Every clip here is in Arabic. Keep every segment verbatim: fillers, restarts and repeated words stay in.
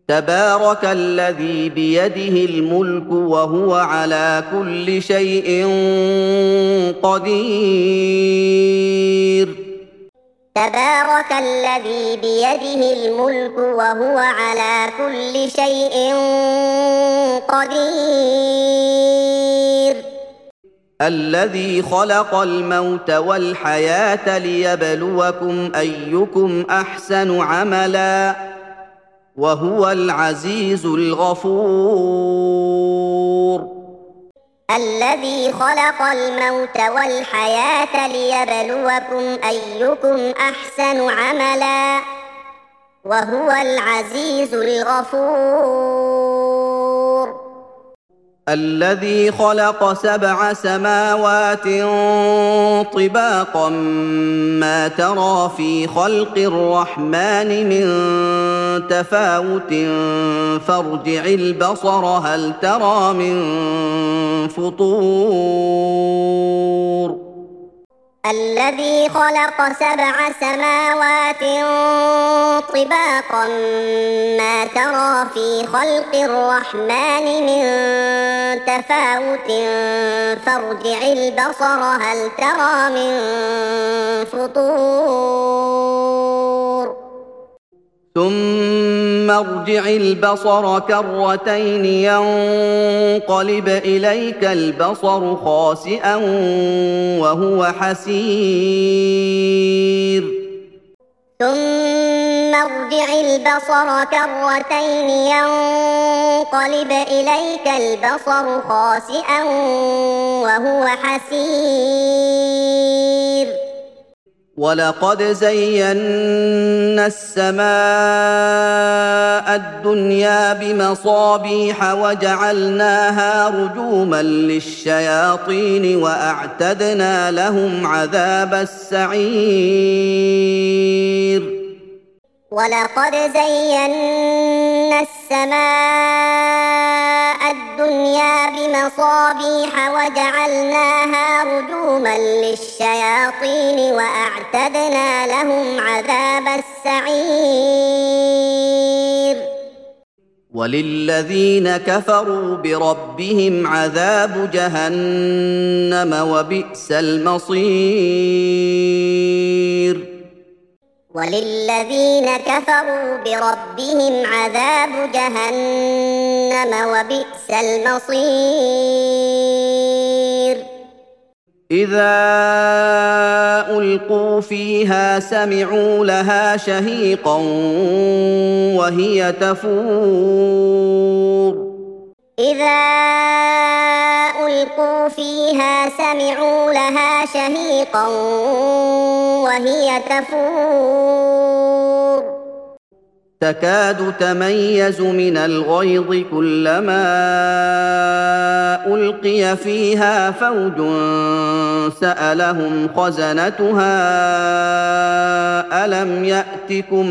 تبارك الذي بيده الملك وهو على كل شيء قدير تبارك الذي بيده الملك وهو على كل شيء قدير الذي خلق الموت والحياة ليبلوكم أيكم أحسن عملا وهو العزيز الغفور الذي خلق الموت والحياة ليبلوكم أيكم أحسن عملا وهو العزيز الغفور الذي خلق سبع سماوات طباقا ما ترى في خلق الرحمن من تفاوت فارجع البصر هل ترى من فطور الذي خلق سبع سماوات طباقا ما ترى في خلق الرحمن من تفاوت فارجع البصر هل ترى من فطور ثم ارجع البصر كرتين ينقلب إليك البصر خاسئا وهو حسير ثم ارجع البصر كرتين ينقلب إليك البصر خاسئا وهو حسير ولقد زينا السماء الدنيا بمصابيح وجعلناها رجوما للشياطين وأعتدنا لهم عذاب السعير ولقد زينا السماء الدنيا بمصابيح وجعلناها رجوما للشياطين وأعتدنا لهم عذاب السعير وللذين كفروا بربهم عذاب جهنم وبئس المصير وللذين كفروا بربهم عذاب جهنم وبئس المصير إذا ألقوا فيها سمعوا لها شهيقا وهي تفور إذا ألقوا فيها سمعوا لها شهيقا وهي تفور تكاد تميز من الغيظ كلما ألقي فيها فوج سألهم خزنتها ألم يأتكم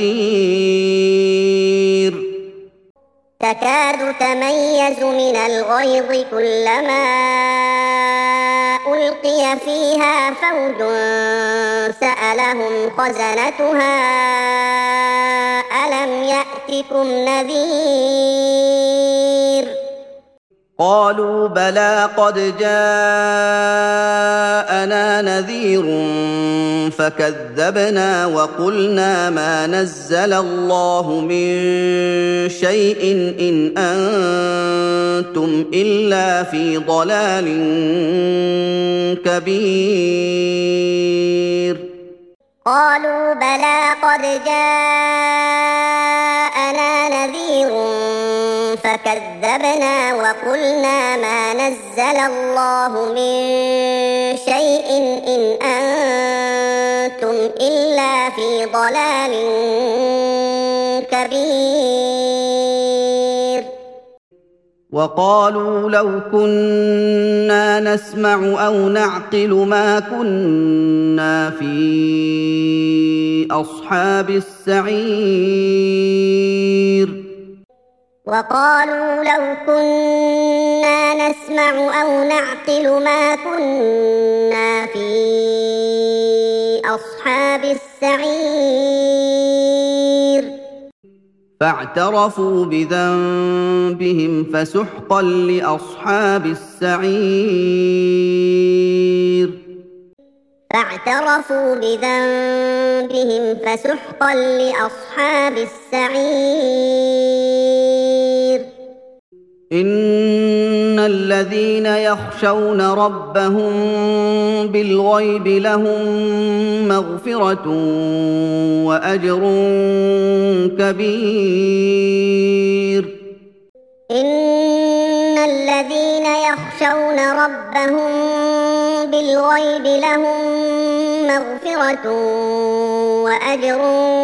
نذير تكاد تميز من الغيظ كلما ألقي فيها فوج سألهم خزنتها ألم يأتكم نذير قالوا بلى قد جاءنا نذير فكذبنا وقلنا ما نزل الله من شيء إن أنتم إلا في ضلال كبير قالوا بلى قد جاءنا نذير فكذبنا وقلنا ما نزل الله من شيء إن أنتم إلا في ضلال كبير وقالوا لو كنا نسمع أو نعقل ما كنا في أصحاب السعير وقالوا لو كنا نسمع أو نعقل ما كنا في أصحاب السعير فاعترفوا بذنبهم فسحقا لأصحاب السعير فاعترفوا بذنبهم فسحقا لأصحاب السعير إن الذين يخشون ربهم بالغيب لهم مغفرة وأجر كبير إن الذين يخشون ربهم بالغيب لهم مغفرة وأجر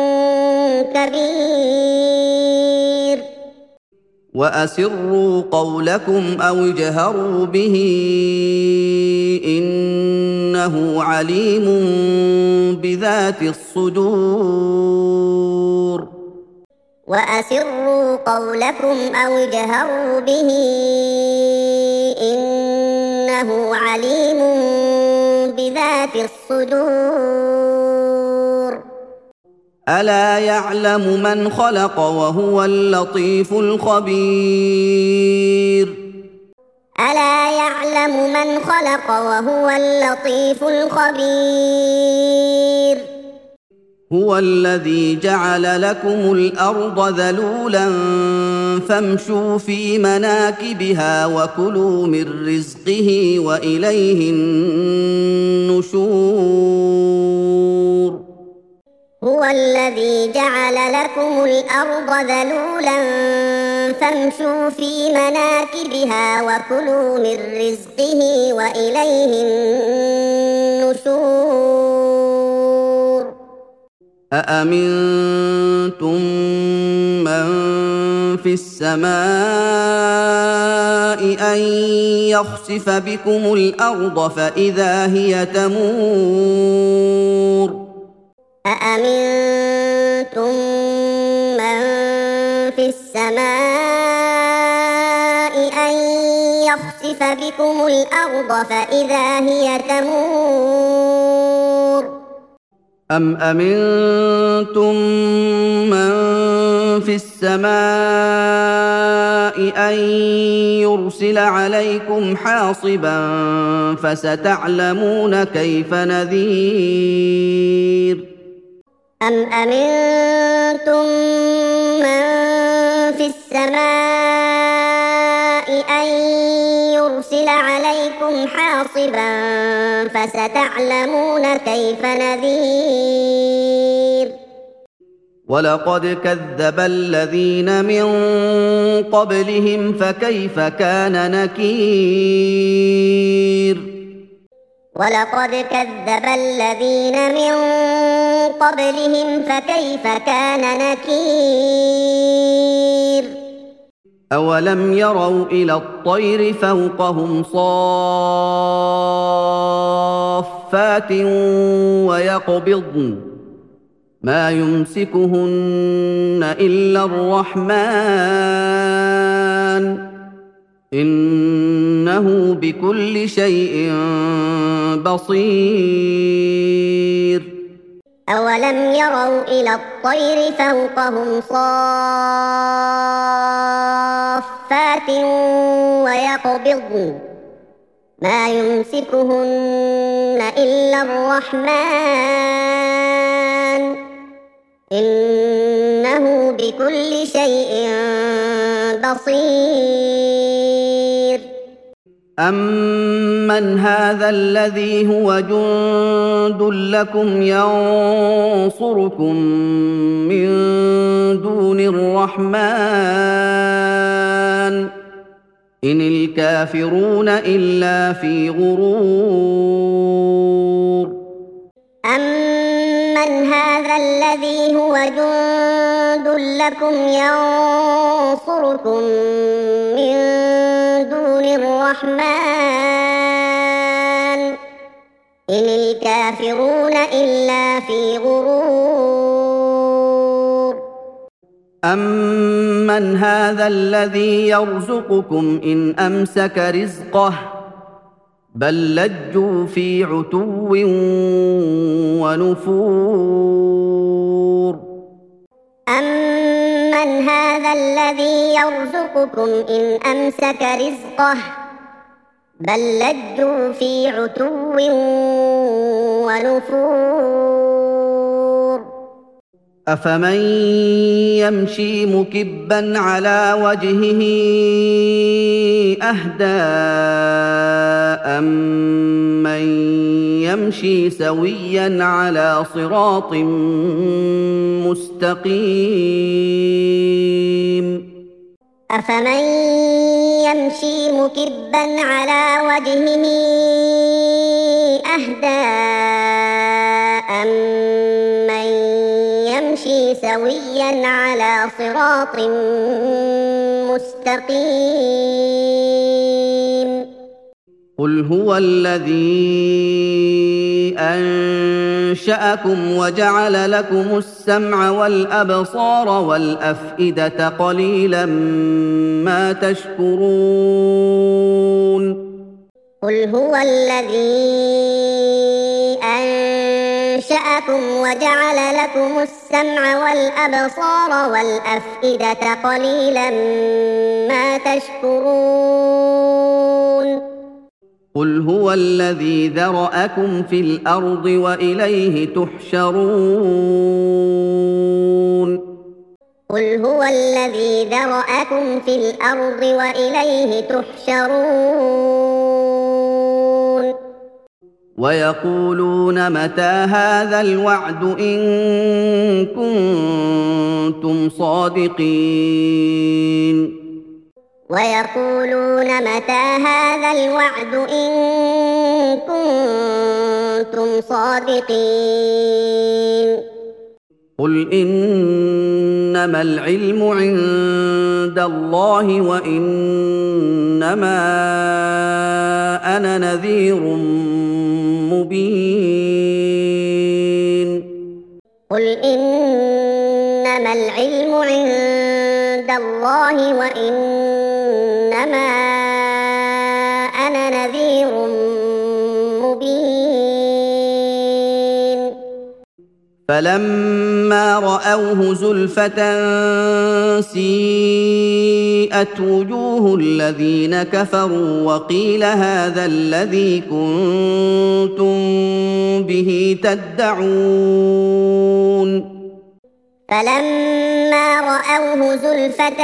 كبير وأسروا قولكم أو اجهروا به إنه عليم بذات الصدور وأسروا قولكم أو اجهروا به إنه عليم بذات الصدور ألا يعلم من خلق وهو اللطيف الخبير ألا يعلم من خلق وهو اللطيف الخبير هو الذي جعل لكم الأرض ذلولا فامشوا في مناكبها وكلوا من رزقه وإليه النشور هو الذي جعل لكم الأرض ذلولا فامشوا في مناكبها وكلوا من رزقه وإليه النشور أأمنتم من في السماء أن يخسف بكم الأرض فإذا هي تمور أأمنتم من في السماء أن يخسف بكم الأرض فإذا هي تمور أم أمنتم من في السماء أن يرسل عليكم حاصبا فستعلمون كيف نذير أم أمنتم من في السماء أن يرسل عليكم حاصبا فستعلمون كيف نذير ولقد كذب الذين من قبلهم فكيف كان نكير ولقد كذب الذين من قبلهم فكيف كان نكير أولم يروا إلى الطير فوقهم صافات ويقبضن ما يمسكهن إلا الرحمن إنه بكل شيء بصير أولم يروا إلى الطير فوقهم صافات ويقبضن ما يمسكهن إلا الرحمن إنه بكل شيء بصير أمن هذا الذي هو جند لكم ينصركم من دون الرحمن إن الكافرون إلا في غرور أمن هذا الذي هو جند لكم ينصركم من دون الرحمن إن الكافرون إلا في غرور أمن هذا الذي يرزقكم إن أمسك رزقه بل لجوا في عتو ونفور أمن أمن هذا الذي يرزقكم إن أمسك رزقه بل لجوا في عتو ونفور أفمن يمشي مكبا على وجهه أهدى أمن يمشي سويا على صراط مستقيم أفمن يمشي مكبا على وجهه أهدى أمن يمشي سويا على صراط مستقيم قل هو الذي أنشأكم وجعل لكم السمع والأبصار والأفئدة قليلا ما تشكرون قل هو الذي أنشأكم وجعل لكم السمع والأبصار والأفئدة قليلا ما تشكرون قل هو الذي ذرأكم في الأرض وإليه تحشرون قل هو الذي ذرأكم في الأرض وإليه تحشرون ويقولون متى هذا الوعد إن كنتم صادقين ويقولون متى هذا الوعد إن كنتم صادقين قل إنما العلم عند الله وإنما أنا نذير مبين قل إنما العلم عند الله وإنما أنا نذير مبين فلما رأوه زلفة سيئت وجوه الذين كفروا وقيل هذا الذي كنتم به تدعون فلما رأوه زلفة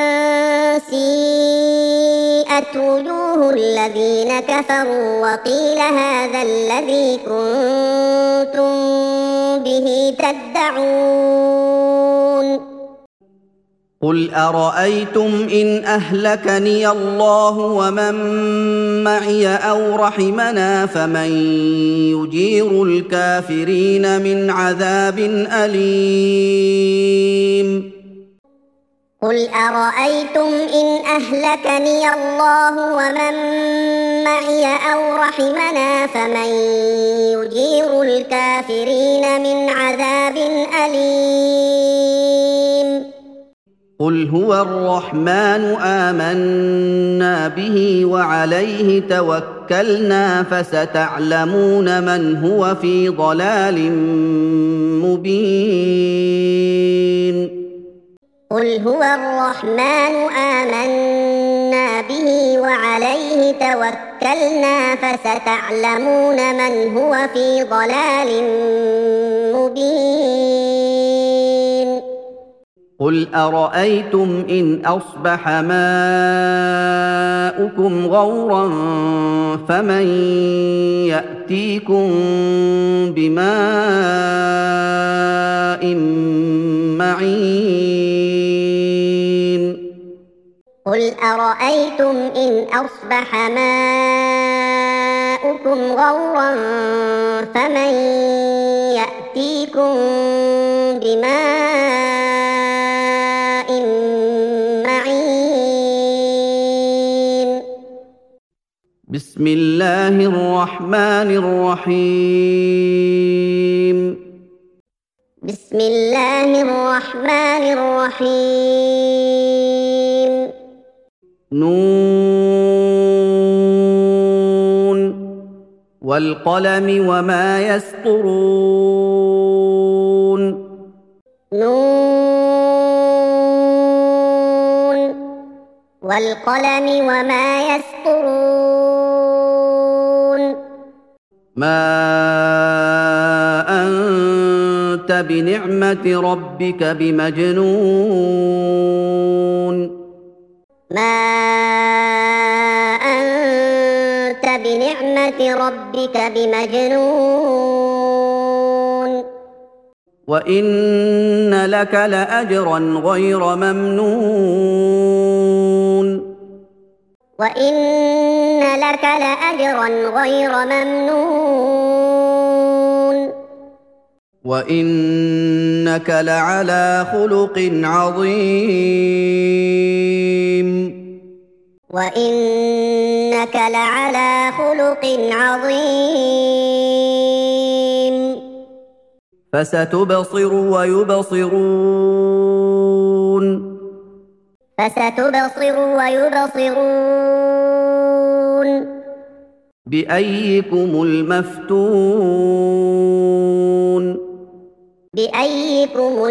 سيئت وجوه الذين كفروا وقيل هذا الذي كنتم به تدعون قل أرأيتم إن أهلكني الله ومن معي أو رحمنا فمن يجير الكافرين من عذاب أليم قل أرأيتم إن أهلكني الله ومن معي أو رحمنا فمن يجير الكافرين من عذاب أليم قل هو الرحمن آمنا به وعليه توكلنا فستعلمون من هو في ضلال مبين قل هو الرحمن آمنا به وعليه توكلنا فستعلمون من هو في ضلال مبين قل أرأيتم إن أصبح ماؤكم غورا فمن يأتيكم بماء معين قل أرأيتم إن أصبح ماؤكم غورا فمن يأتيكم بماء معين بسم الله الرحمن الرحيم بسم الله الرحمن الرحيم نون والقلم وما يسطرون نون والقلم وما يسطرون ما أنت بنعمة ربك بمجنون ما أنت بنعمة ربك بمجنون وإن لك لأجرا غير ممنون وإن لك لأجرا غير ممنون وإنك لعلى خلق عظيم وإنك لعلى خلق عظيم فستبصر ويبصرون فستبصر ويبصرون بأيكم المفتون بأيكم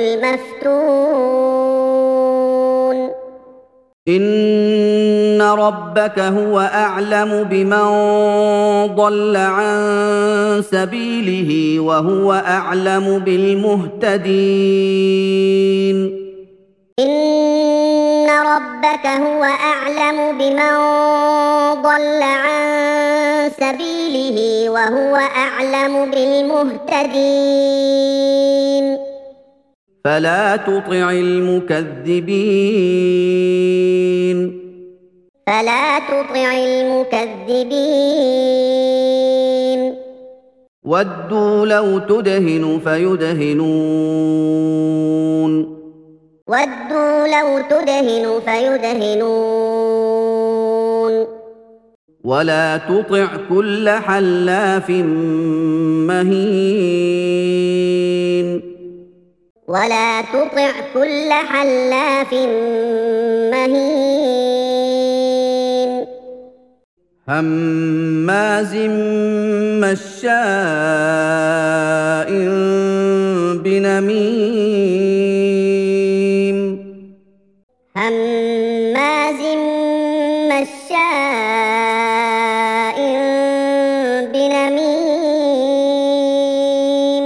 المفتون إن ربك هو أعلم بمن ضل عن سبيله وهو أعلم بالمهتدين إن ربك هو أعلم بمن ضل عن سبيله وهو أعلم بالمهتدين فلا تطع المكذبين فلا تطع المكذبين ودوا لو تدهن فيدهنون ودوا لو تدهن فيدهنون ولا تطع كل حلاف مهين ولا تطع كل حلاف مهين هماز مشاء بنميم هماز مشاء بنميم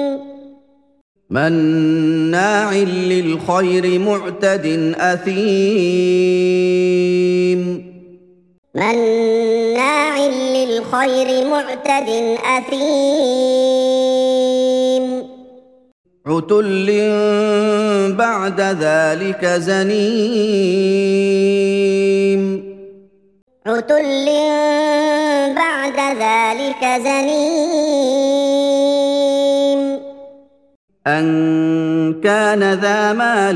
مناع للخير معتد أثيم مناع للخير معتد أثيم عتل بعد ذلك زنيم عتل بعد ذلك زنيم أن كان ذا مال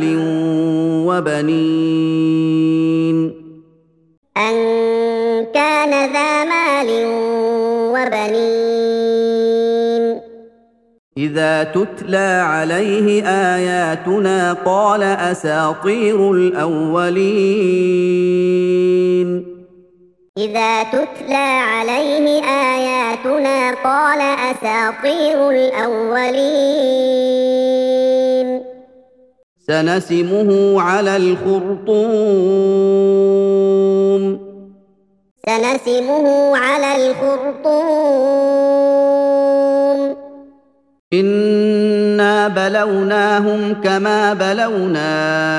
وبنين أن كان ذا مال وبنين إذا تتلى عليه آياتنا قال أساطير الأولين إذا تتلى عليه آياتنا قال أساطير الأولين سنسمه على الخرطوم سنسمه على الخرطوم إنا بلوناهم كما بلونا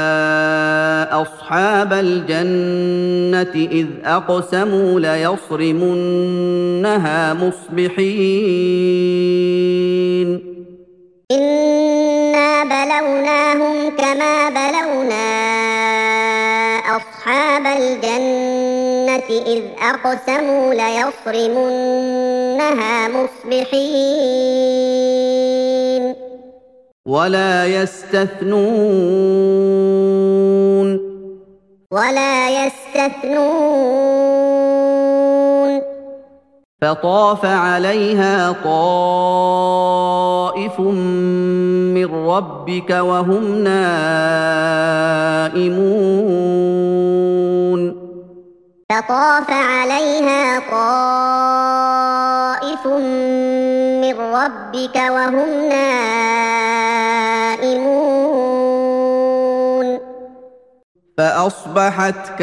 أصحاب الجنة إذ أقسموا ليصرمنها مصبحين إنا بلوناهم كما بلونا أصحاب الجنة إذ أقسموا ليصرمنها مصبحين ولا يستثنون ولا يستثنون فطاف عليها طائف من ربك وهم نائمون فطاف عليها طائف من ربك وهم نائمون فأصبحت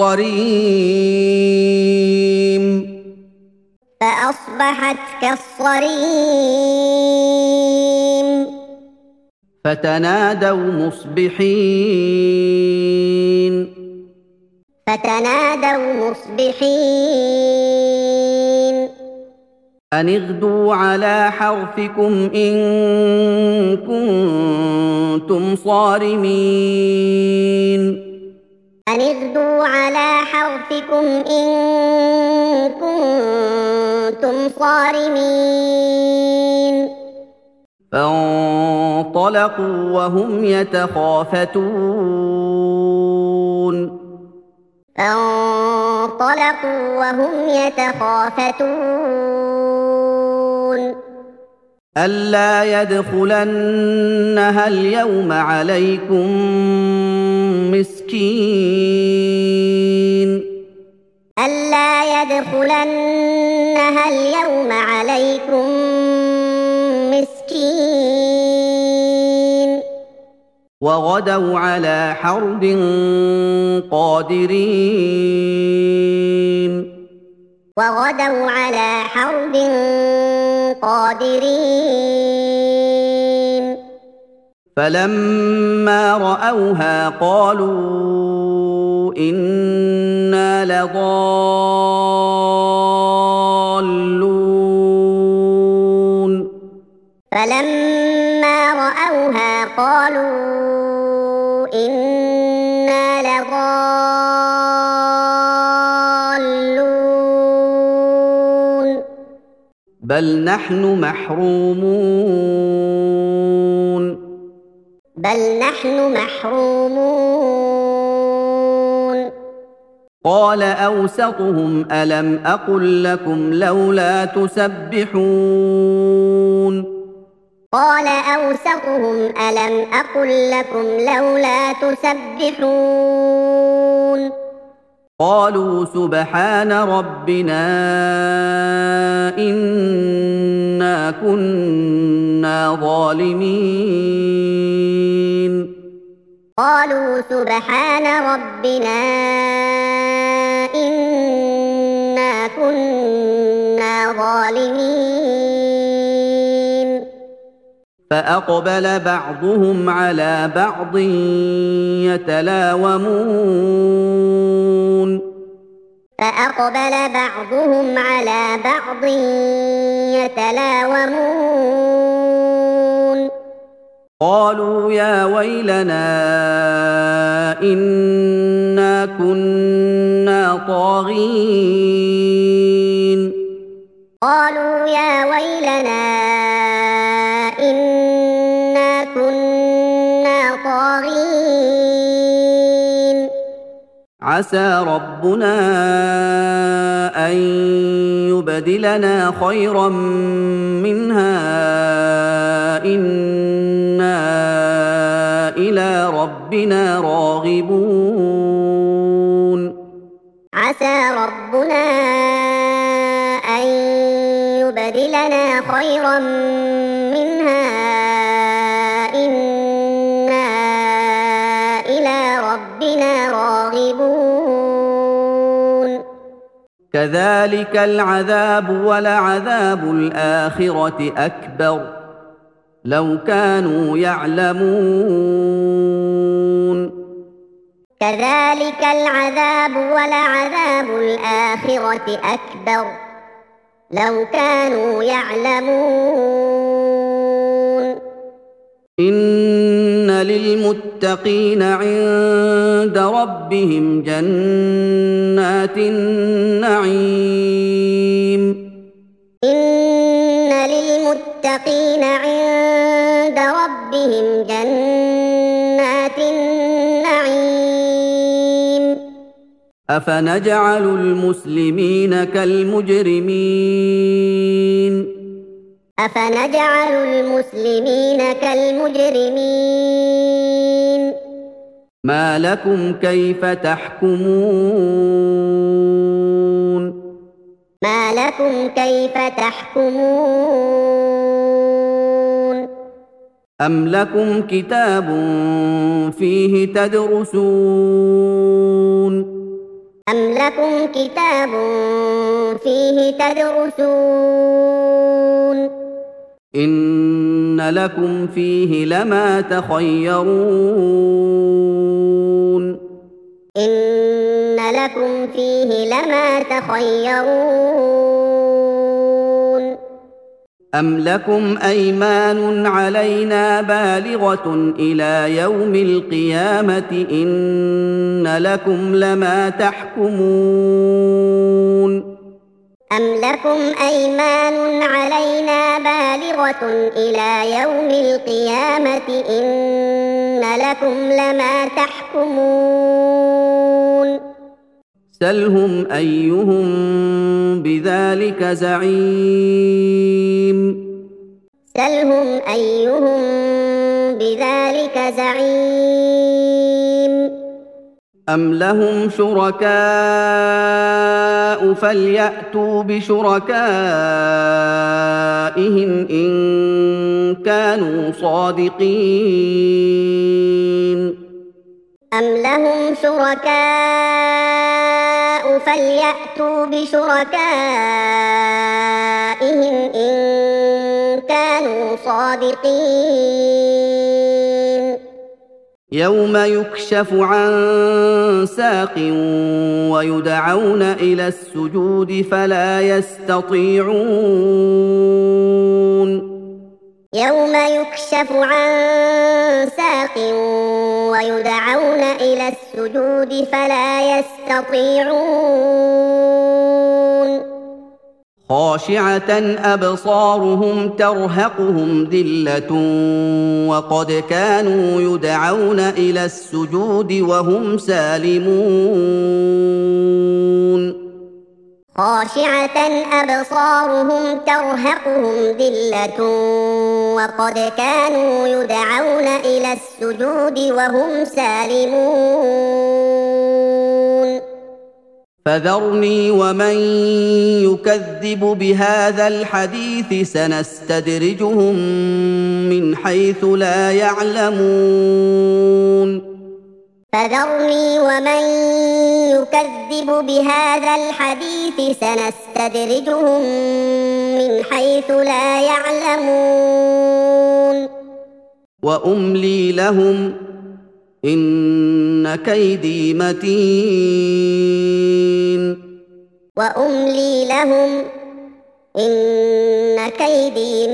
كالصريم فأصبحت كالصريم فتنادوا مصبحين فتنادوا مصبحين أن اغدوا على حرثكم إن كنتم صارمين أن اغدوا على حرثكم إن كنتم صارمين فانطلقوا وهم يتخافتون فانطلقوا وهم يتخافتون ألا يدخلنها اليوم عليكم مسكين ألا يدخلنها اليوم عليكم مسكين وغدوا على حرد قادرين وغدوا على حرد قادرين فلما رأوها قالوا إنا لضالون فلما رأوها قالوا إنا لضالون بل نحن محرومون بل نحن محرومون قال أوسطهم ألم أقل لكم لولا تسبحون قال أوسطهم ألم أقل لكم لولا تسبحون قالوا سبحان ربنا إنا كنا ظالمين قالوا سبحان ربنا إنا كنا ظالمين فأقبل بعضهم على بعض يتلاومون فأقبل بعضهم على بعض يتلاومون قالوا يا ويلنا إنا كنا طاغين قالوا يا ويلنا إنا كنا طاغين عسى ربنا أن يبدلنا خيرا منها إنا إلى ربنا راغبون عسى ربنا أن يبدلنا خيرا منها إنا إلى ربنا راغبون كذلك العذاب ولعذاب الآخرة أكبر لو كانوا يعلمون كذلك العذاب ولعذاب الآخرة أكبر لو كانوا يعلمون إن للمتقين عند ربهم جنات النعيم إن للمتقين عند ربهم جنات النعيم أفنجعل المسلمين كالمجرمين أفنجعل المسلمين كالمجرمين ما لكم كيف تحكمون ما لكم كيف تحكمون أم لكم كتاب فيه تدرسون أم لكم كتاب فيه تدرسون إن لكم فيه لما تخيرون إن لكم فيه لما تخيرون أم لكم أيمان علينا بالغة إلى يوم القيامة إن لكم لما تحكمون أم لكم أيمان علينا بالغة إلى يوم القيامة إن لكم لما تحكمون سلهم أيهم بذلك زعيم سلهم أيهم بذلك زعيم أم لهم شركاء فليأتوا بشركائهم إن كانوا صادقين أم لهم شركاء فليأتوا بشركائهم إن كانوا صادقين يوم يكشف عن ساق ويدعون إلى السجود فلا يستطيعون يوم يكشف عن ساق ويدعون إلى السجود فلا يستطيعون خاشعة أبصارهم ترهقهم ذلة وقد كانوا يدعون إلى السجود وهم سالمون خاشعة أبصارهم ترهقهم ذلة وقد كانوا يدعون إلى السجود وهم سالمون فذرني ومن يكذب بهذا الحديث سنستدرجهم من حيث لا يعلمون فذرني ومن يكذب بهذا الحديث سنستدرجهم من حيث لا يعلمون وأملي لهم إن كيدي متين وأملي لهم إن كيدي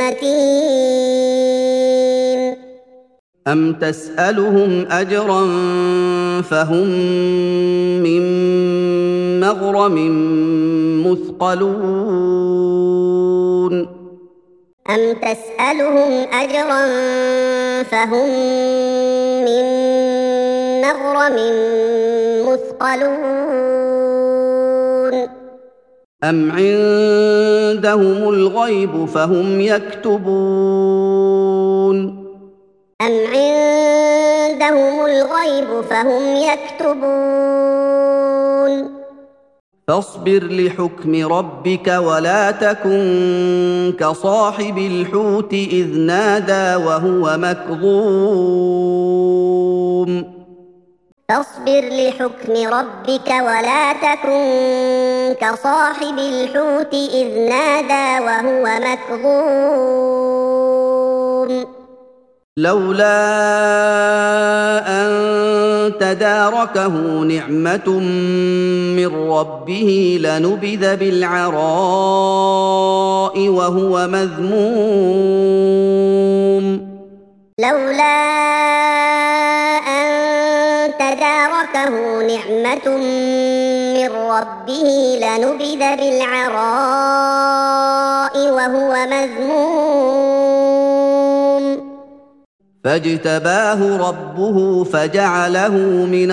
متين أم تسألهم أجرا فهم من مغرم مثقلون أم تسألهم أجرا فهم من مغرم مثقلون أم عندهم الغيب فهم يكتبون أم عندهم الغيب فهم يكتبون فاصبر لحكم ربك ولا تكن كصاحب الحوت إذ نادى وهو مكظوم فاصبر لحكم ربك ولا تكن كصاحب الحوت إذ نادى وهو مكظوم لولا أن تداركه نعمة من ربه لنبذ بالعراء وهو مذموم لولا أن تداركه نعمة من ربه لنبذ بالعراء وهو مذموم فاجتباه ربه فجعله من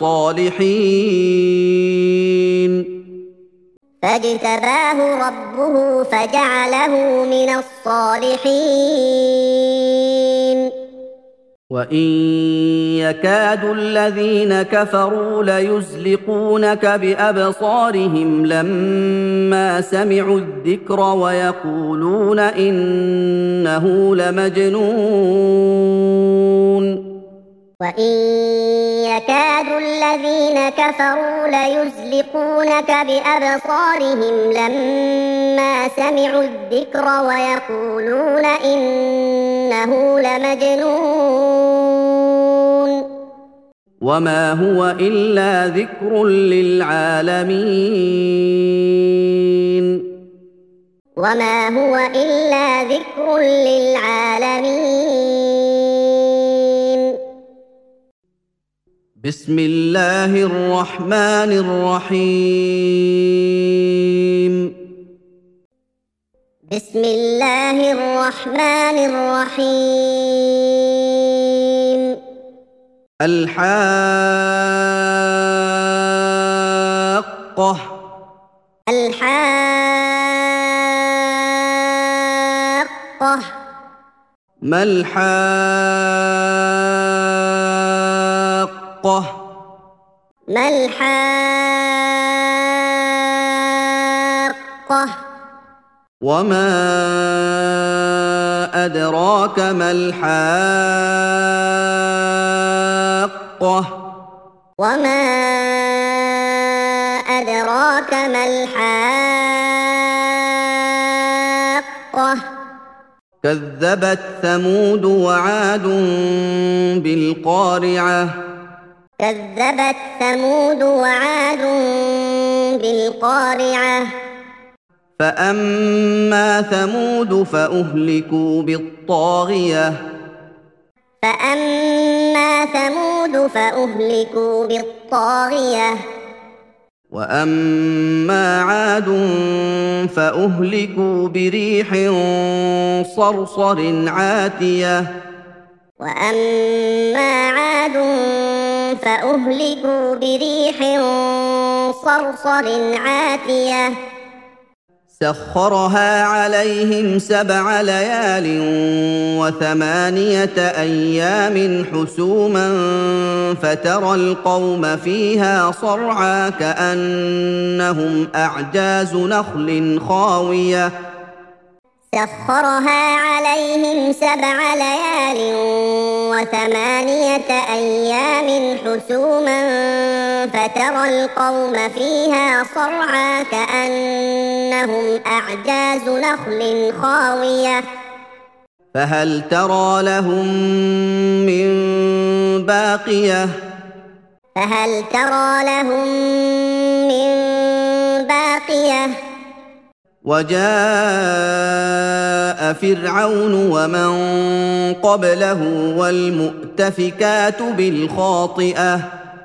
الصالحين فاجتباه ربه فجعله من الصالحين وان يكاد الذين كفروا ليزلقونك بابصارهم لما سمعوا الذكر ويقولون انه لمجنون وإن يكاد الذين كفروا ليزلقونك بأبصارهم لما سمعوا الذكر ويقولون إنه لمجنون وما هو إلا ذكر للعالمين وما هو إلا ذكر للعالمين بسم الله الرحمن الرحيم بسم الله الرحمن الرحيم الحاقة الحاقة ما الحاقة ما الحاقة وما أدراك ما الحاقة وما أدراك ما الحاقة كذبت ثمود وعاد بالقارعة كذبت ثمود وعاد بالقارعة فأما ثمود فأهلكوا بالطاغية فأما ثمود فأهلكوا بالطاغية وأما عاد فأهلكوا بريح صرصر عاتية وأما عاد فأهلكوا بريح صرصر عاتية سخرها عليهم سبع ليال وثمانية أيام حسوما فترى القوم فيها صرعى كأنهم أعجاز نخل خاوية سخرها عليهم سبع ليال وثمانية أيام حسوما فترى القوم فيها صرعى كأنهم أعجاز نخل خاوية فهل ترى لهم من باقية فهل ترى لهم من باقية وجاء فرعون ومن قبله والمؤتفكات بالخاطئة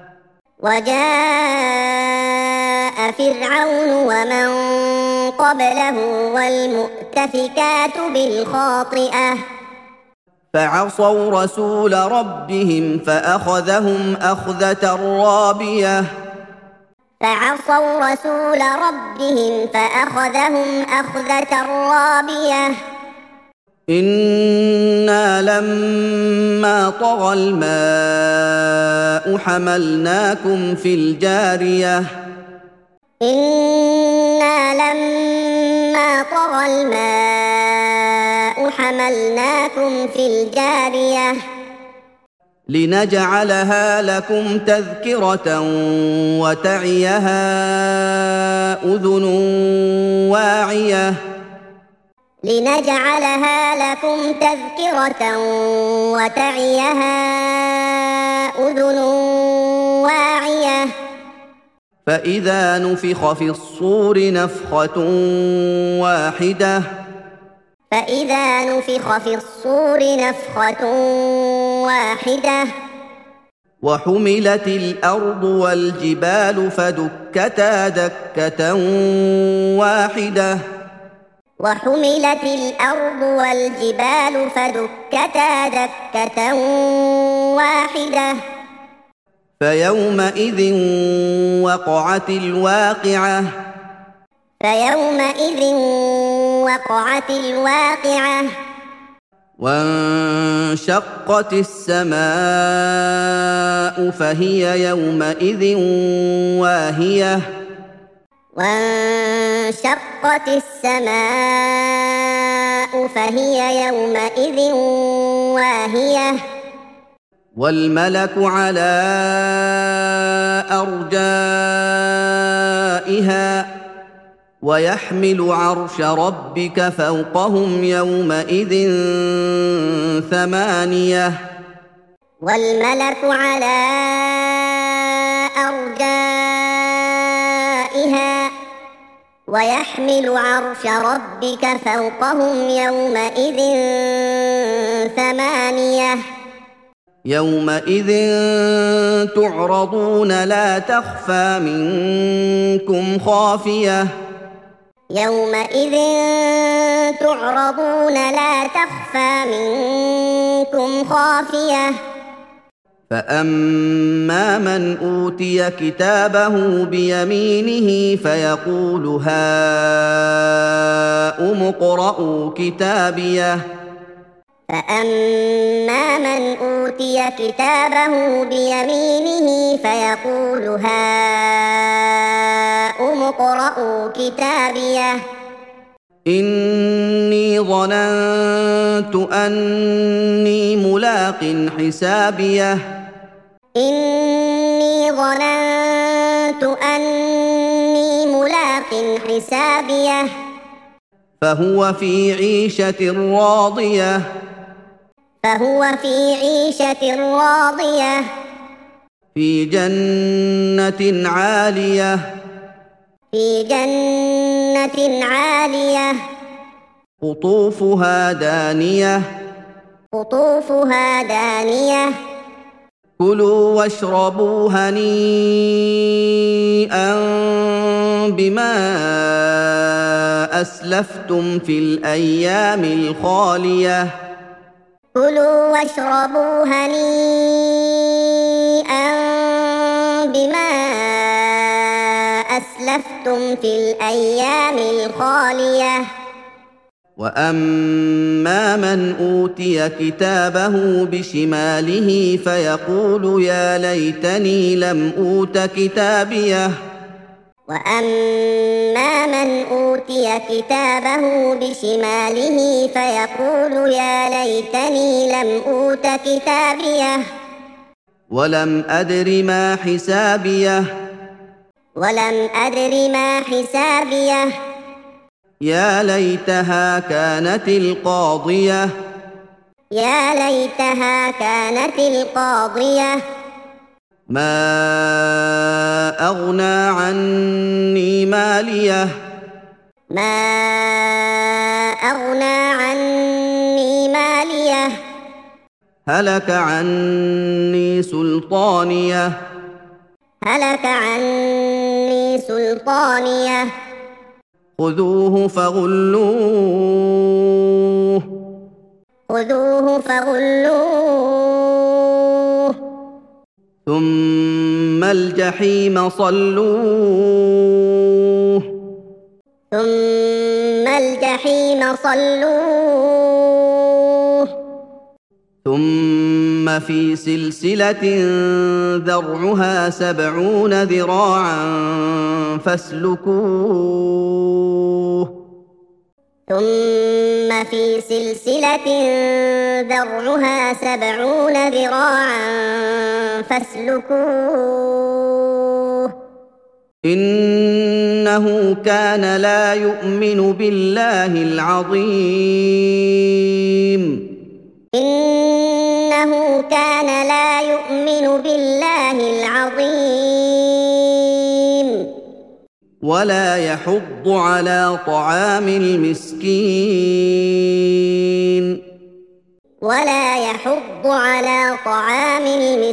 وجاء فرعون ومن قبله والمؤتفكات بالخاطئة فعصوا رسول ربهم فأخذهم أخذة رابية فعصوا رسول ربهم فأخذهم أخذة رابية إنا لما طغى الماء حملناكم في الجارية إنا لما طغى الماء حملناكم في الجارية لنجعلها لكم تذكرة وتعيها أذن واعية لنجعلها لكم تذكرة وتعيها أذن واعية فإذا نفخ في الصور نفخة واحدة فإذا نفخ في الصور نفخة واحدة وحملت الأرض والجبال فدكتا دكة واحدة وحملت الأرض والجبال فدكتا دكة واحدة فيومئذ وقعت الواقعة فيومئذ وقعت الواقعة وانشقت السماء فهي يومئذ واهية وانشقت السماء فهي يومئذ واهية والملك على أرجائها ويحمل عرش ربك فوقهم يومئذ ثمانية والملك على أرجائها ويحمل عرش ربك فوقهم يومئذ ثمانية يومئذ تعرضون لا تخفى منكم خافية يومئذ تعرضون لا تخفى منكم خافية فأما من أوتي كتابه بيمينه فيقول هاؤم اقرءوا كتابيه فأما من أوتي كتابه بيمينه فيقول هاؤم اقرءوا كتابيه إني ظننت أني ملاق حسابيه إني ظننت أني ملاق حسابيه فهو في عيشة راضية فهو في عيشة راضية في جنة عالية في جنة عالية قطوفها دانية قطوفها دانية كلوا واشربوا هنيئا بما أسلفتم في الأيام الخالية كلوا واشربوا هنيئا بما أسلفتم في الأيام الخالية وأما من أوتي كتابه بشماله فيقول يا ليتني لم أوت كتابيه وأما من أوتي كتابه بشماله فيقول يا ليتني لم أوت كتابيه ولم أدر ما حسابيه ولم أدر ما حسابيه يا ليتها كانت القاضية يا ليتها كانت القاضية ما أغنى عني ماليه ما أغنى عني ماليه هلك عني سلطانيه هلك عني سلطانيه خذوه فغلوه خذوه فغلوه ثم الجحيم صلوه ثم الجحيم صلوه ثم في سلسلة ذرعها سبعون ذراعا فاسلكوه ثم في سلسلة ذرعها سبعون ذراعا فاسلكوه إنه كان لا يؤمن بالله العظيم إنه كان لا يؤمن بالله العظيم ولا يحض على طعام المسكين ولا يحض على طعام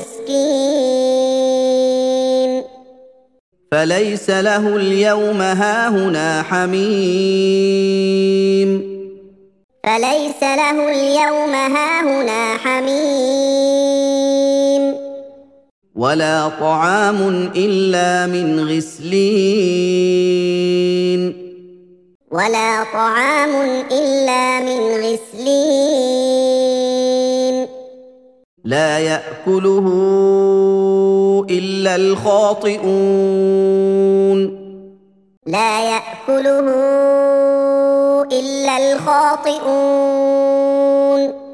المسكين فليس له اليوم هاهنا حميم فليس له اليوم هاهنا حميم ولا طعام إلا من غسلين ولا طعام إلا من غسلين لا ياكله الا الخاطئون لا ياكله الا الخاطئون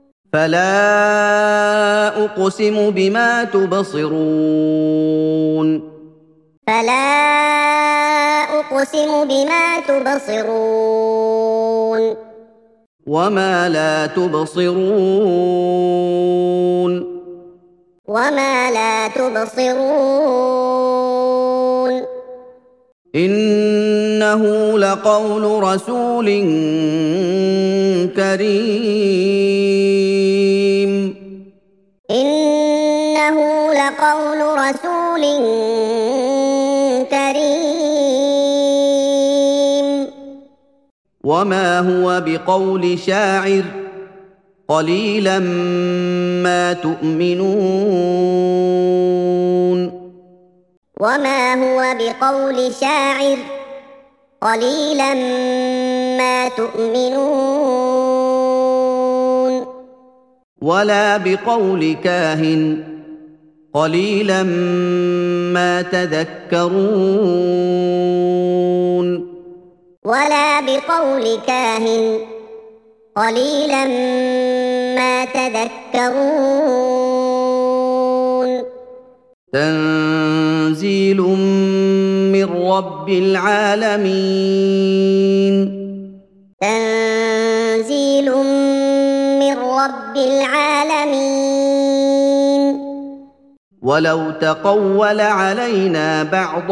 فلا اقسم بما تبصرون فلا اقسم بما تبصرون وما لا تبصرون وما لا تبصرون إنه لقول رسول كريم إنه لقول رسول كريم وما هو بقول شاعر قليلا ما تؤمنون وما هو بقول شاعر قليلا ما تؤمنون ولا بقول كاهن قليلا ما تذكرون ولا بقول كاهن قليلا ما تذكرون تنزيل من رب العالمين تنزيل من رب العالمين ولو تقول علينا بعض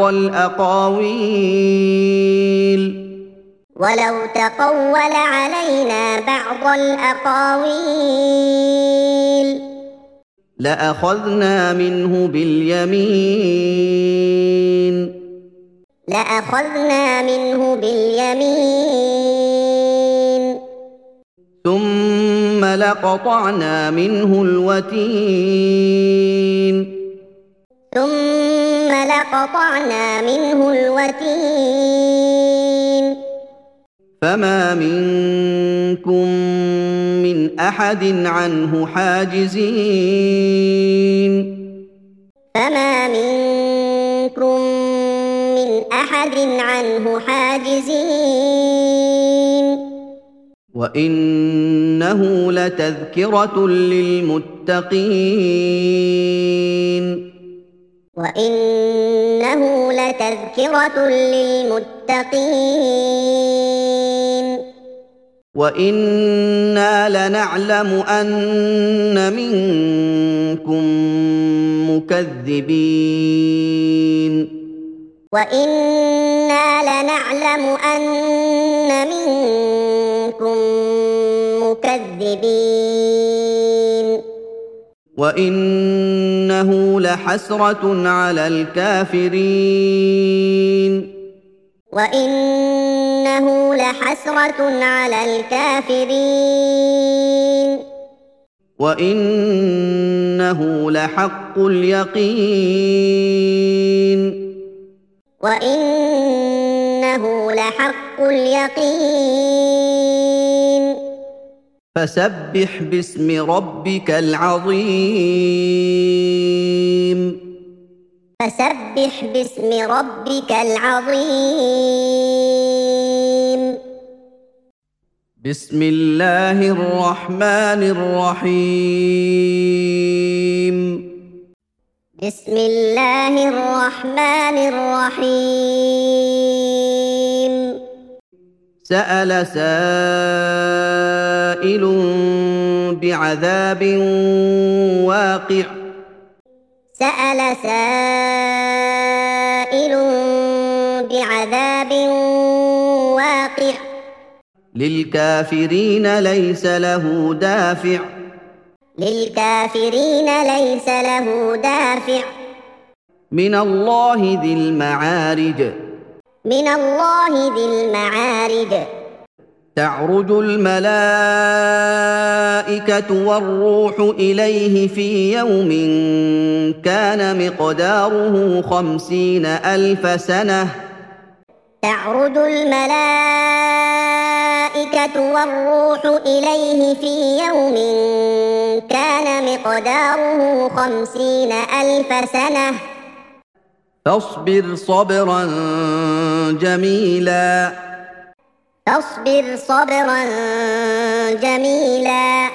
الأقاويل ولو تقول علينا بعض الأقاويل لأخذنا منه باليمين لأخذنا منه باليمين ثم لقطعنا منه الوتين ثم لقطعنا منه الوتين فما منكم من أحد عنه حاجزين فما منكم من أحد عنه حاجزين وإنه لتذكرة للمتقين وإنه لتذكرة للمتقين وإنا لنعلم أن منكم مكذبين وإنا لنعلم أن منكم مكذبين وإنه لحسرة على الكافرين وإنه لحسرة على الكافرين وإنه لحق اليقين وإنه لحق اليقين فسبح باسم ربك العظيم فسبح باسم ربك العظيم بسم الله الرحمن الرحيم بسم الله الرحمن الرحيم سأل سائل بعذاب واقع سأل سائل بعذاب واقع للكافرين ليس له دافع للكافرين ليس له دافع من الله ذي المعارج من الله ذي المعارج تعرج الملائكة والروح إليه في يوم كان مقداره خمسين ألف سنة تعرج الملائكة والروح إليه في يوم كان مقداره خمسين ألف سنة فاصبر صبرا جميلا فاصبر صبرا جميلا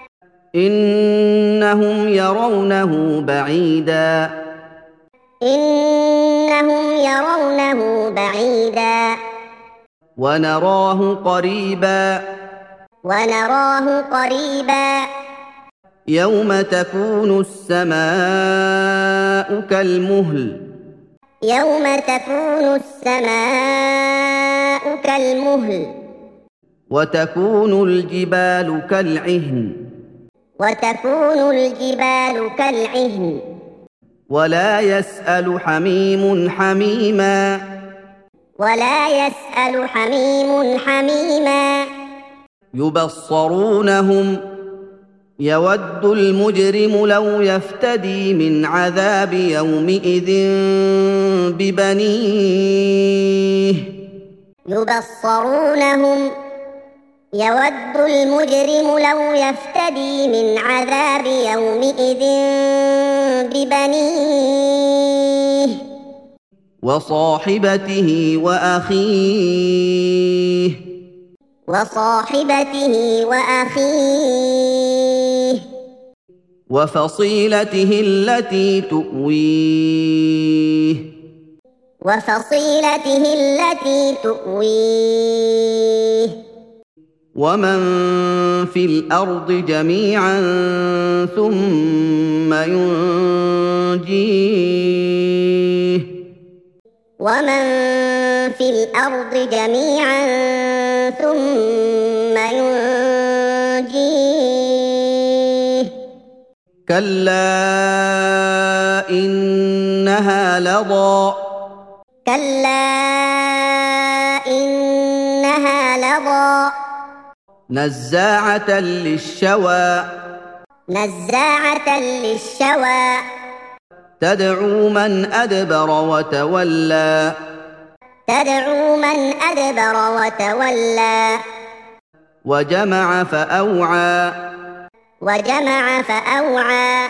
إنهم يرونه بعيدا إنهم يرونه بعيدا ونراه قريبا ونراه قريبا يوم تكون السماء كالمهل يوم تكون السماء كالمهل وتكون الجبال كالعهن وتكون الجبال كالعهن ولا يسأل حميم حميما ولا يسأل حميم حميما يبصرونهم يود المجرم لو يفتدي من عذاب يومئذ ببنيه يبصرونهم يود المجرم لو يفتدي من عذاب يومئذ ببنيه وصاحبته وأخيه وصاحبته وأخيه وفصيلته التي تؤويه وفصيلته التي تؤويه ومن في الأرض جميعا ثم ينجيه ومن في الأرض جميعا ثم ينجيه كلا إنها لظى كلا إنها لظى نزاعة للشوى نزاعة للشوى تدعو من أدبر وتولى تدعو من أدبر وتولى وجمع فأوعى وجمع فأوعى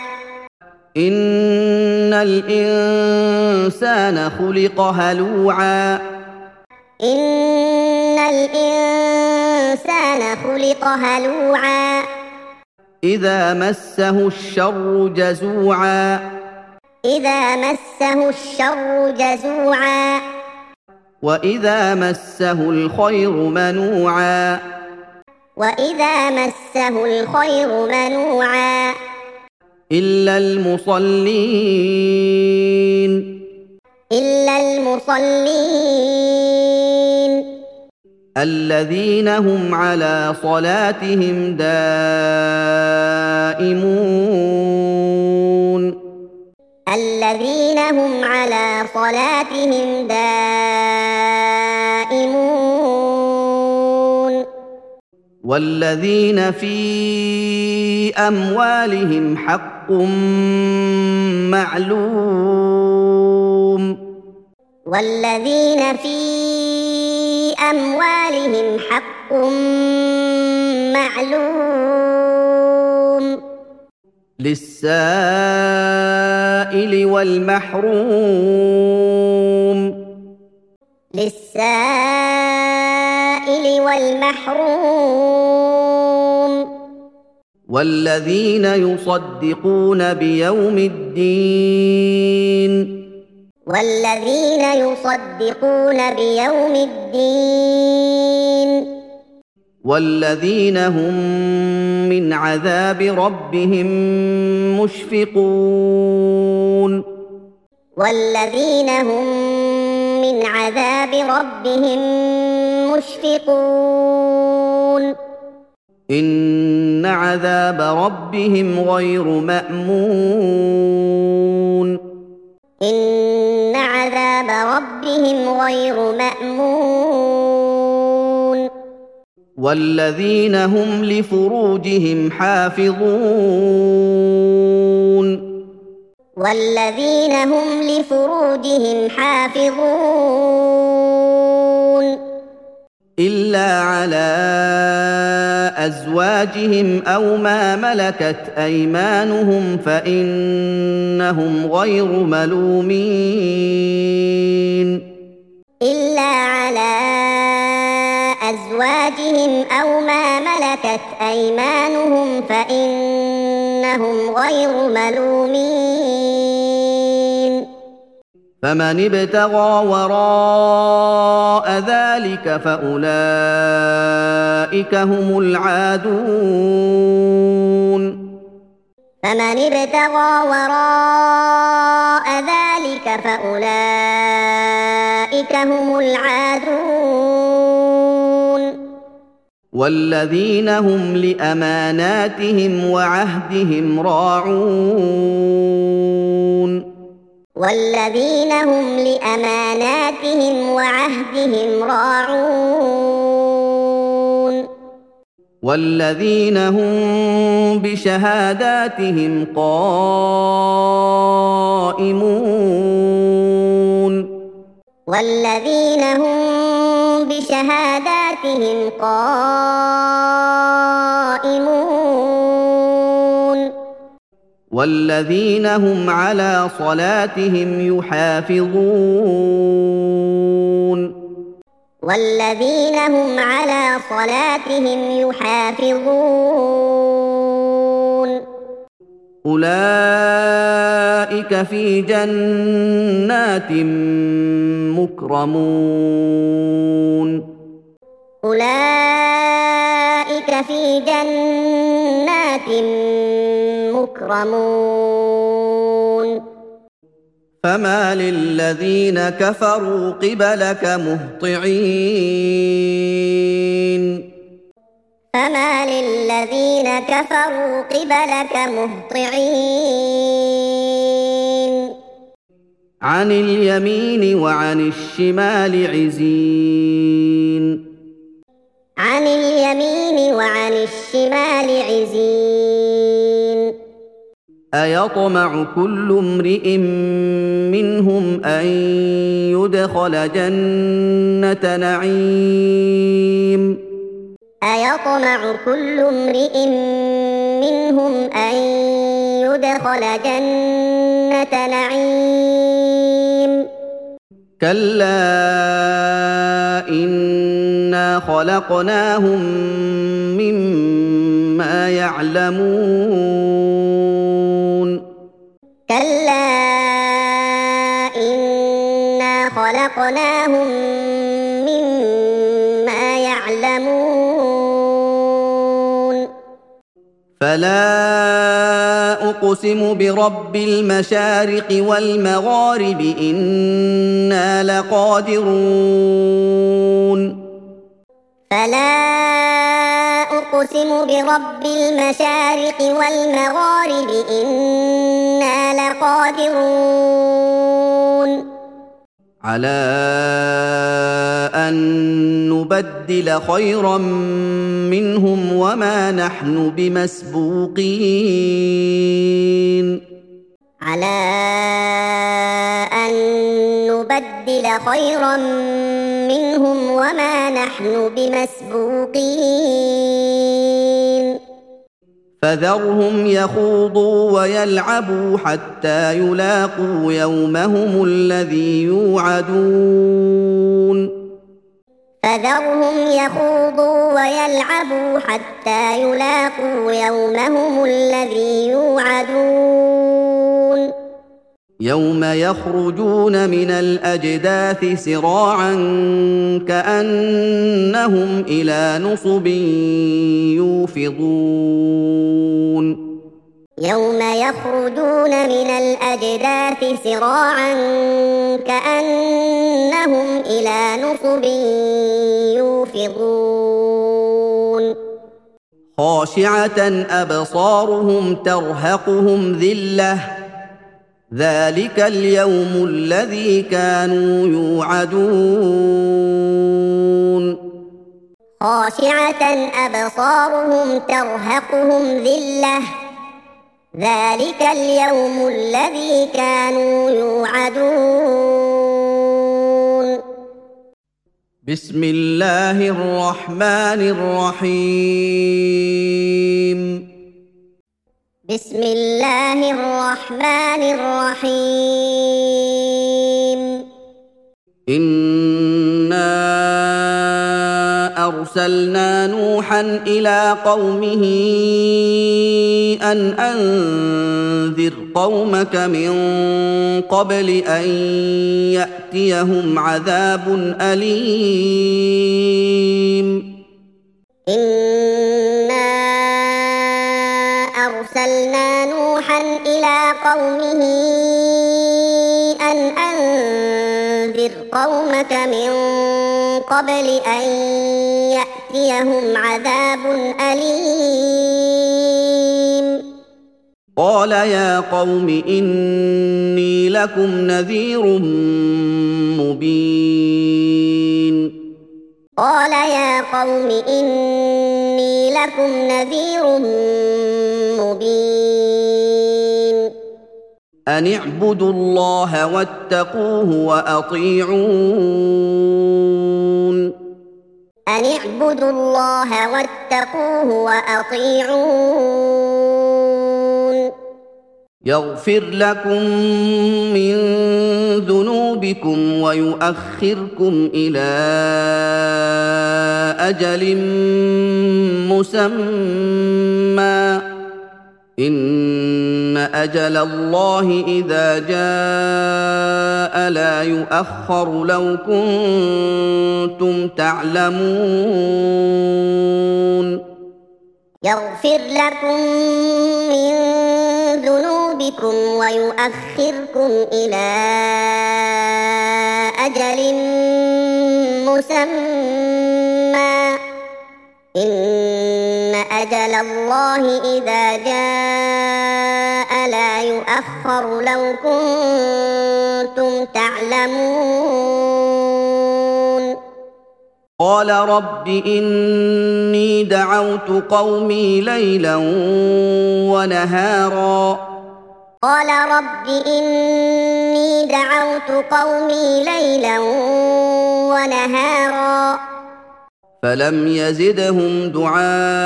إن الإنسان خلق هلوعا إن الإنسان خلق هلوعا إذا مسه الشر جزوعا إذا مسه الشر جزوعا وإذا مسه الخير منوعا وإذا مسه الخير منوعا إلا المصلين إلا المصلين الذين هم على صلاتهم دائمون الذين هم على صلاتهم دائمون والذين في أموالهم حق معلوم والذين في أموالهم حق معلوم للسائل والمحروم للسائل والمحروم والذين يصدقون بيوم الدين والذين يصدقون بيوم الدين والذين هم من عذاب ربهم مشفقون والذين هم من عذاب ربهم مشفقون إن عذاب ربهم غير مأمون إن عذاب ربهم غير مأمون والذين هم لفروجهم حافظون والذين هم لفروجهم حافظون إلا على أزواجهم أو ما ملكت أيمانهم فإنهم غير ملومين إلا على أزواجهم أو ما ملكت أيمانهم فإنهم غير ملومين فمن ابتغى وراء ذلك فأولئك هم العادون فمن ابتغى وراء ذلك فأولئك هم العادون والذين هم لأماناتهم وعهدهم راعون والذين هم لأماناتهم وعهدهم راعون والذين هم بشهاداتهم قائمون والذين هم بشهاداتهم قائمون والذين هم على صلاتهم يحافظون والذين هم على صلاتهم يحافظون أولئك في جنات مكرمون أولئك في جنات مكرمون فما للذين كفروا قبلك مهطعين فما للذين كفروا قبلك مهطعين عن اليمين وعن الشمال عزين عن اليمين وعن الشمال عزين أيطمع كل امرئ منهم أن يدخل جنة نعيم أيطمع كل امرئ منهم أن يدخل جنة نعيم كلا إنا خلقناهم مما يعلمون كلا إنا خلقناهم مما يعلمون فلا أقسم برب المشارق والمغارب إنا لقادرون فلا أقسم برب المشارق والمغارب إنا لقادرون على أن نبدل خيرا منهم وما نحن بمسبوقين على أن نبدل خيرا منهم وما نحن بمسبوقين فذرهم يخوضوا ويلعبوا حتى يلاقوا يومهم الذي يوعدون فذرهم يخوضوا ويلعبوا حتى يلاقوا يومهم الذي يوعدون يوم يخرجون من الأجداث سراعا كأنهم إلى نصب يوفضون يوم يخرجون من الأجداث سراعا كأنهم إلى نصب يوفضون خاشعة أبصارهم ترهقهم ذلة ذلك اليوم الذي كانوا يوعدون خاشعة أبصارهم ترهقهم ذلة ذلك اليوم الذي كانوا يوعدون بسم الله الرحمن الرحيم بسم الله الرحمن الرحيم إنا أرسلنا نوحا إلى قومه أن أنذر قومك من قبل أن يأتيهم عذاب أليم إنا أرسلنا نوحا إلى قومه أن أنذر قومك من قبل أن يأتيهم عذاب أليم قال يا قوم إني لكم نذير مبين قال يا قوم إني لكم نذير مبين أن اعبدوا الله واتقوه وأطيعون أن اعبدوا الله واتقوه وأطيعون يغفر لكم من ذنوبكم ويؤخركم إلى أجل مسمى إن أجل الله إذا جاء لا يؤخر لو كنتم تعلمون يغفر لكم من ذنوبكم ويؤخركم إلى أجل مسمى إن أجل الله إذا جاء لا يؤخر لو كنتم تعلمون قال رب إني دعوت قومي ليلا ونهارا قال رب إني دعوت قومي ليلا ونهارا فلم يزدهم دعائي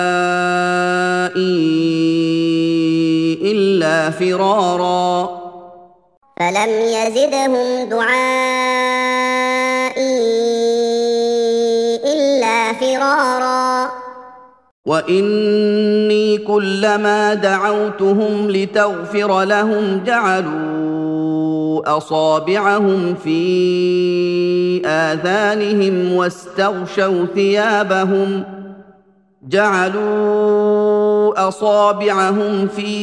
إلا فرارا فلم يزدهم دعائي إلا فرارا وإني كلما دعوتهم لتغفر لهم جعلوا أصابعهم في آذانهم واستغشوا ثيابهم جعلوا أصابعهم في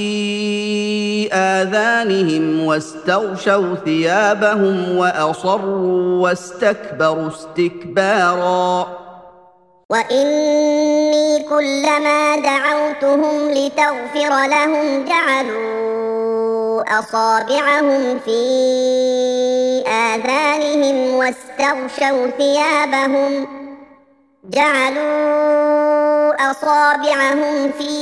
آذانهم واستغشوا ثيابهم وأصروا واستكبروا استكبارا وإني كلما دعوتهم لتغفر لهم جعلوا أصابعهم في آذانهم واستغشوا ثيابهم جعلوا أصابعهم في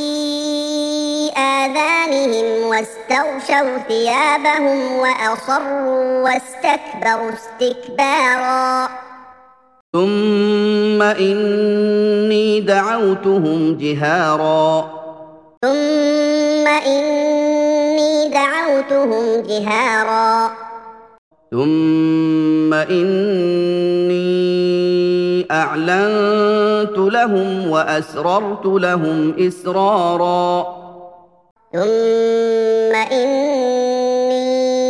آذانهم واستغشوا ثيابهم وأصروا واستكبروا استكبارا ثم إني دعوتهم جهارا ثم إني دعوتهم جهارا ثم إني أعلنت لهم وأسررت لهم إسرارا ثم إني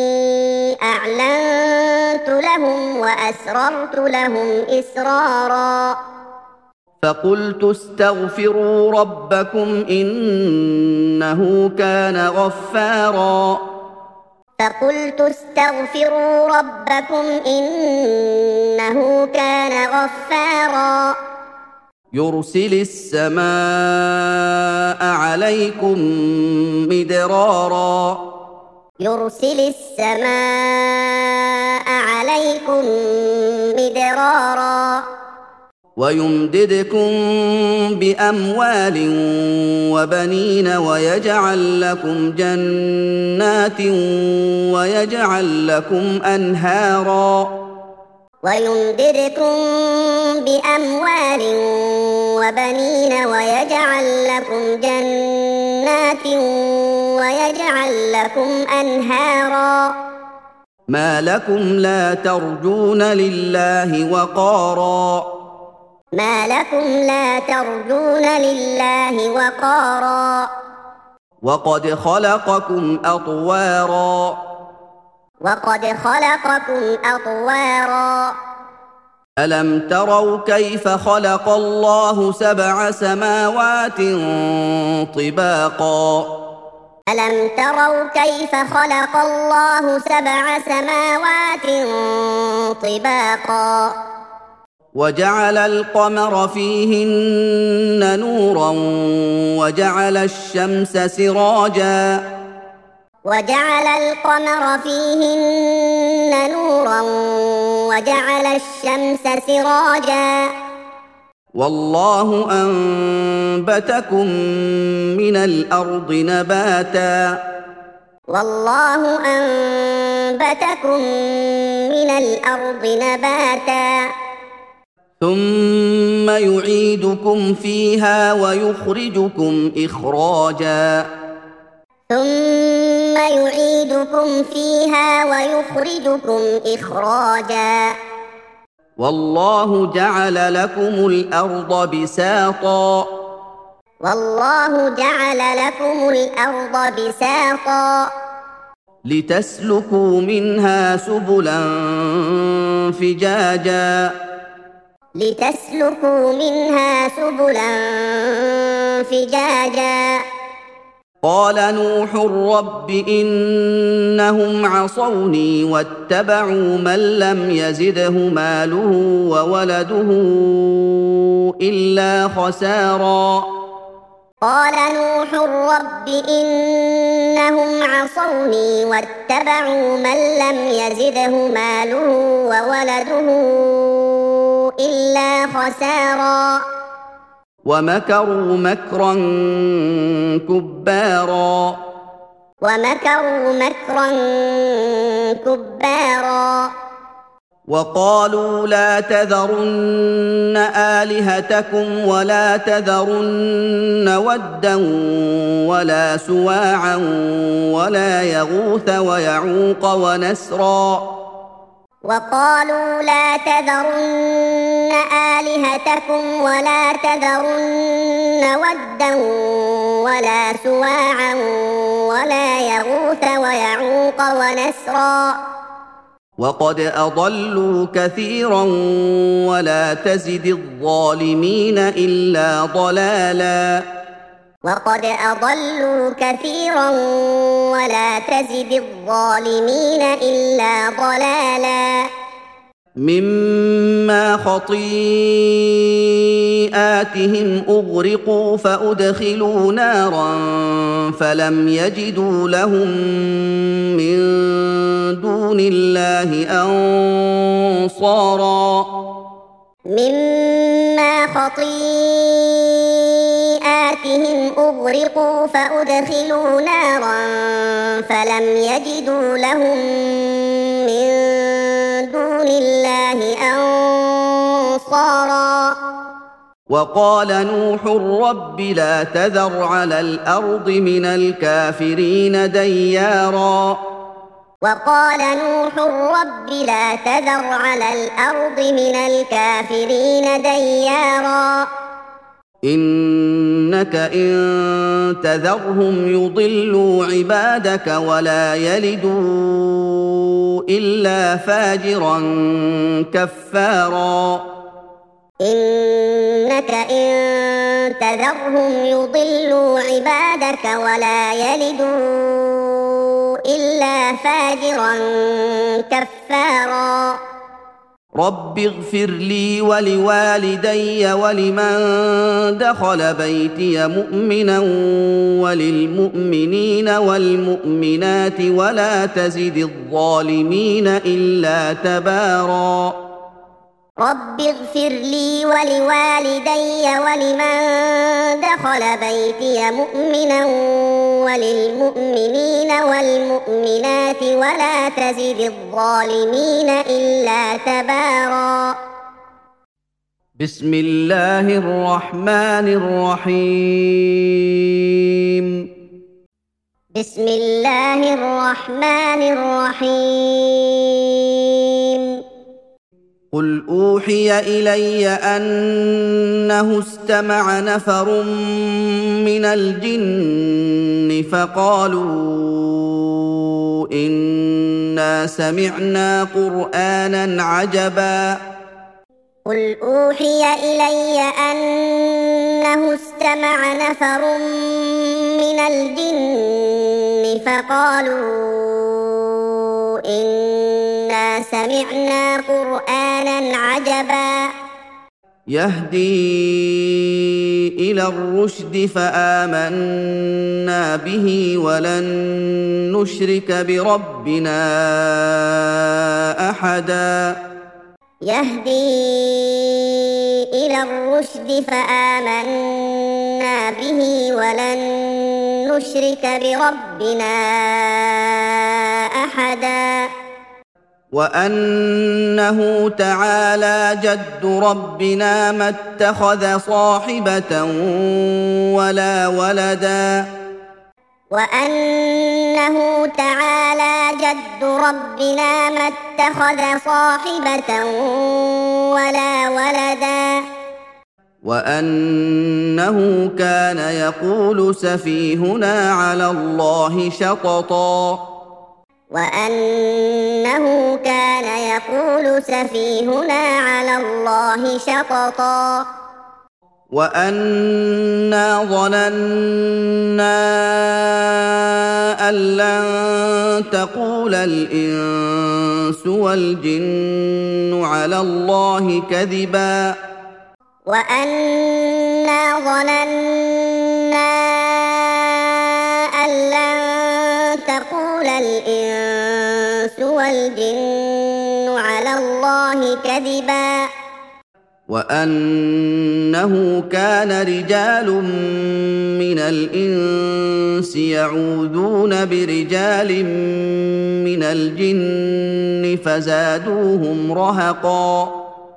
أعلنت لهم وأسررت لهم إسرارا فقلت استغفروا ربكم إنه كان غفارا فقلت استغفروا ربكم إنه كان غفارا يرسل السماء عليكم مدرارا يرسل السماء عليكم مدرارا ويمددكم بأموال وبنين ويجعل لكم جنات ويجعل لكم أنهارا ويمددكم بأموال وبنين ويجعل لكم جنات ويجعل لكم أنهارا ما لكم لا ترجون لله وقارا ما لكم لا ترجون لله وقارا وقد خلقكم أطوارا وقد خلقكم أطوارا ألم تروا كيف خلق الله سبع سماوات طباقا ألم تروا كيف خلق الله سبع سماوات طباقا وجعل القمر فيهن نورا وجعل الشمس سراجا وجعل القمر فيهن نورا وجعل الشمس سراجا والله أنبتكم من الأرض نباتا والله أنبتكم من الأرض نباتا ثم يعيدكم فيها ويخرجكم إخراجا ثم يعيدكم فيها ويخرجكم إخراجا والله جعل لكم الأرض بساطا والله جعل لكم الأرض بساطا لتسلكوا منها سبلا فجاجا لتسلكوا منها سبلا فجاجا قال نوح رب إنهم عصوني واتبعوا من لم يزده ماله وولده إلا خسارا قال نوح رب إنهم عصوني واتبعوا من لم يزده ماله وولده إلا خسارا ومكروا مكرا كبارا ومكروا مكرا كبارا وقالوا لا تذرن آلهتكم ولا تذرن ودا ولا سواعا ولا يغوث ويعوق ونسرا وقالوا لا تذرن آلهتكم ولا تذرن ودا ولا سواعا ولا يغوث ويعوق ونسرا وقد أضلوا كثيرا ولا تزد الظالمين إلا ضلالا وقد أضلوا كثيرا ولا تزد الظالمين إلا ضلالا مما خطيئاتهم أغرقوا فأدخلوا نارا فلم يجدوا لهم من دون الله أنصارا مما خطيئاتهم أغرقوا فأدخلوا نارا فلم يجدوا لهم من دون الله أنصارا وقال نوح رب لا تذر على الأرض من الكافرين ديارا وقال نوح رب لا تذر على الأرض من الكافرين ديارا إنك إن تذرهم يضلوا عبادك ولا يلدوا إلا فاجرا كفارا إنك إن تذرهم يضلوا عبادك ولا يلدوا إلا فاجرا كفارا رب اغفر لي ولوالدي ولمن دخل بيتي مؤمنا وللمؤمنين والمؤمنات ولا تزد الظالمين إلا تبارا رب اغفر لي ولوالدي ولمن دخل بيتي مؤمنا وللمؤمنين والمؤمنات ولا تزد الظالمين إلا تبارا. بسم الله الرحمن الرحيم. بسم الله الرحمن الرحيم. قل أوحي إلي أنه استمع نفر من الجن فقالوا إنا سمعنا قرآنا عجبا. قل أوحي إلي أنه استمع نفر من الجن فقالوا إنا سمعنا قرآنا عجبا يهدي إلى الرشد فآمنا به ولن نشرك بربنا أحدا. يهدي إلى الرشد فآمنا به ولن نشرك بربنا أحدا. وأنه تعالى جد ربنا ما اتخذ صاحبة ولا ولدا. وأنه تعالى جد ربنا ما اتخذ صاحبة ولا ولدا. وأنه كان يقول سفيهنا على الله شططا. وأنه كان يقول سفيهنا على الله شططا. وأنا ظننا أن لن تقول الإنس والجن على الله كذبا. وأنا ظننا أن لن تقول الإنس والجن على الله كذبا. وأنه كان رجال من الإنس يعوذون برجال من الجن فزادوهم رهقا.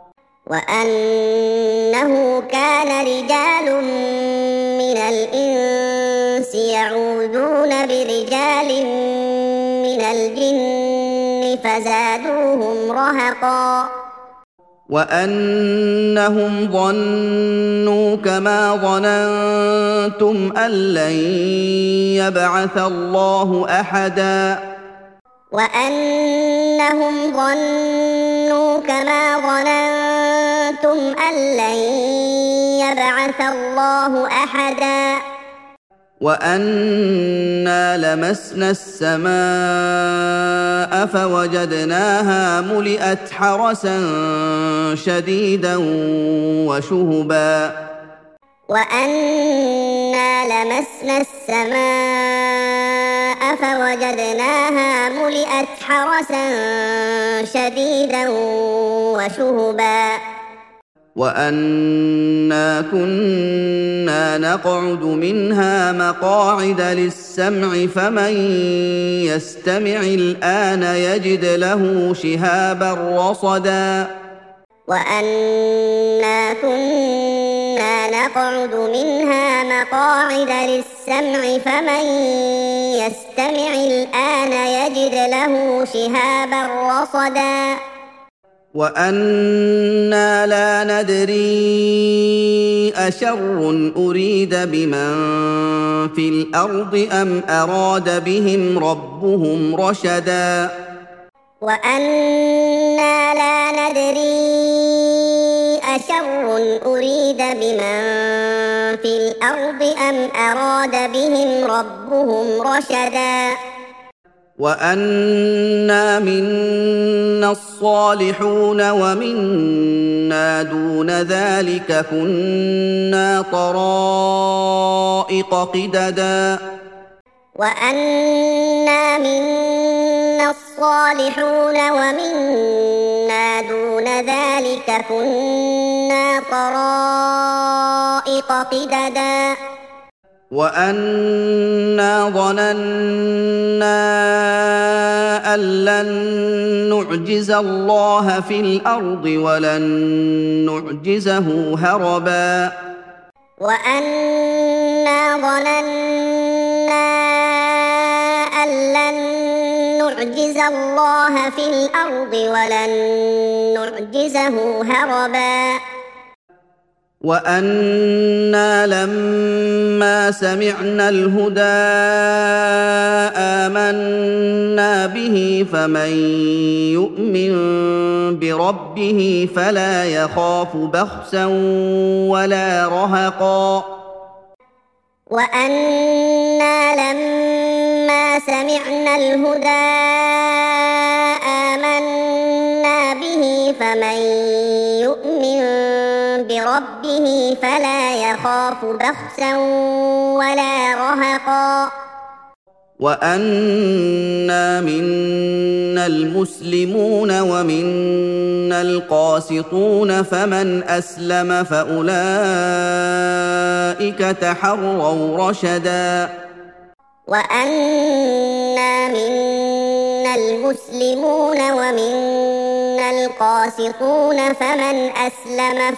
وأنه كان رجال من الإنس يعوذون برجال من الجن فزادوهم رهقا. وأنهم ظنوا كما ظننتم أن لن يبعث الله أحدا. وأنهم ظنوا كما ظننتم أن لن يبعث الله أحدا. وأنا لمسنا السماء فوجدناها ملئت حرسا شديدا وشهبا. وأنا لمسنا السماء فوجدناها ملئت حرسا شديدا وشهبا. وأنا كنا نقعد منها مقاعد للسمع فمن يستمع الآن يجد له شهابا رصدا. وأنا كنا نقعد منها مقاعد للسمع فمن يستمع الآن يجد له شهابا رصدا. وأنا لا ندري أشر أريد بمن في الأرض أم أراد بهم ربهم رشدا. وأنا لا ندري أشر أريد بمن في الأرض أم أراد بهم ربهم رشدا. وأنا منا الصالحون ومنا دون ذلك كنا طرائق قددا. وأنا منا الصالحون ومنا دون ذلك كنا طرائق قددا وأنا ظننا أن لن نعجز الله في الأرض ولن نعجزه هربا وأنا ظننا أن لن نعجز الله في الأرض ولن نعجزه هربا وأنا لما سمعنا الهدى آمنا به فمن يؤمن بربه فلا يخاف بخسا ولا رهقا وأنا لما سمعنا الهدى آمنا به فمن يؤمن بربه فلا يخاف بخسا ولا رهقا وأنا منا المسلمون ومنا القاسطون فمن أسلم فأولئك تحروا رشدا وأنا منا المسلمون ومنا القاسطون فمن أسلم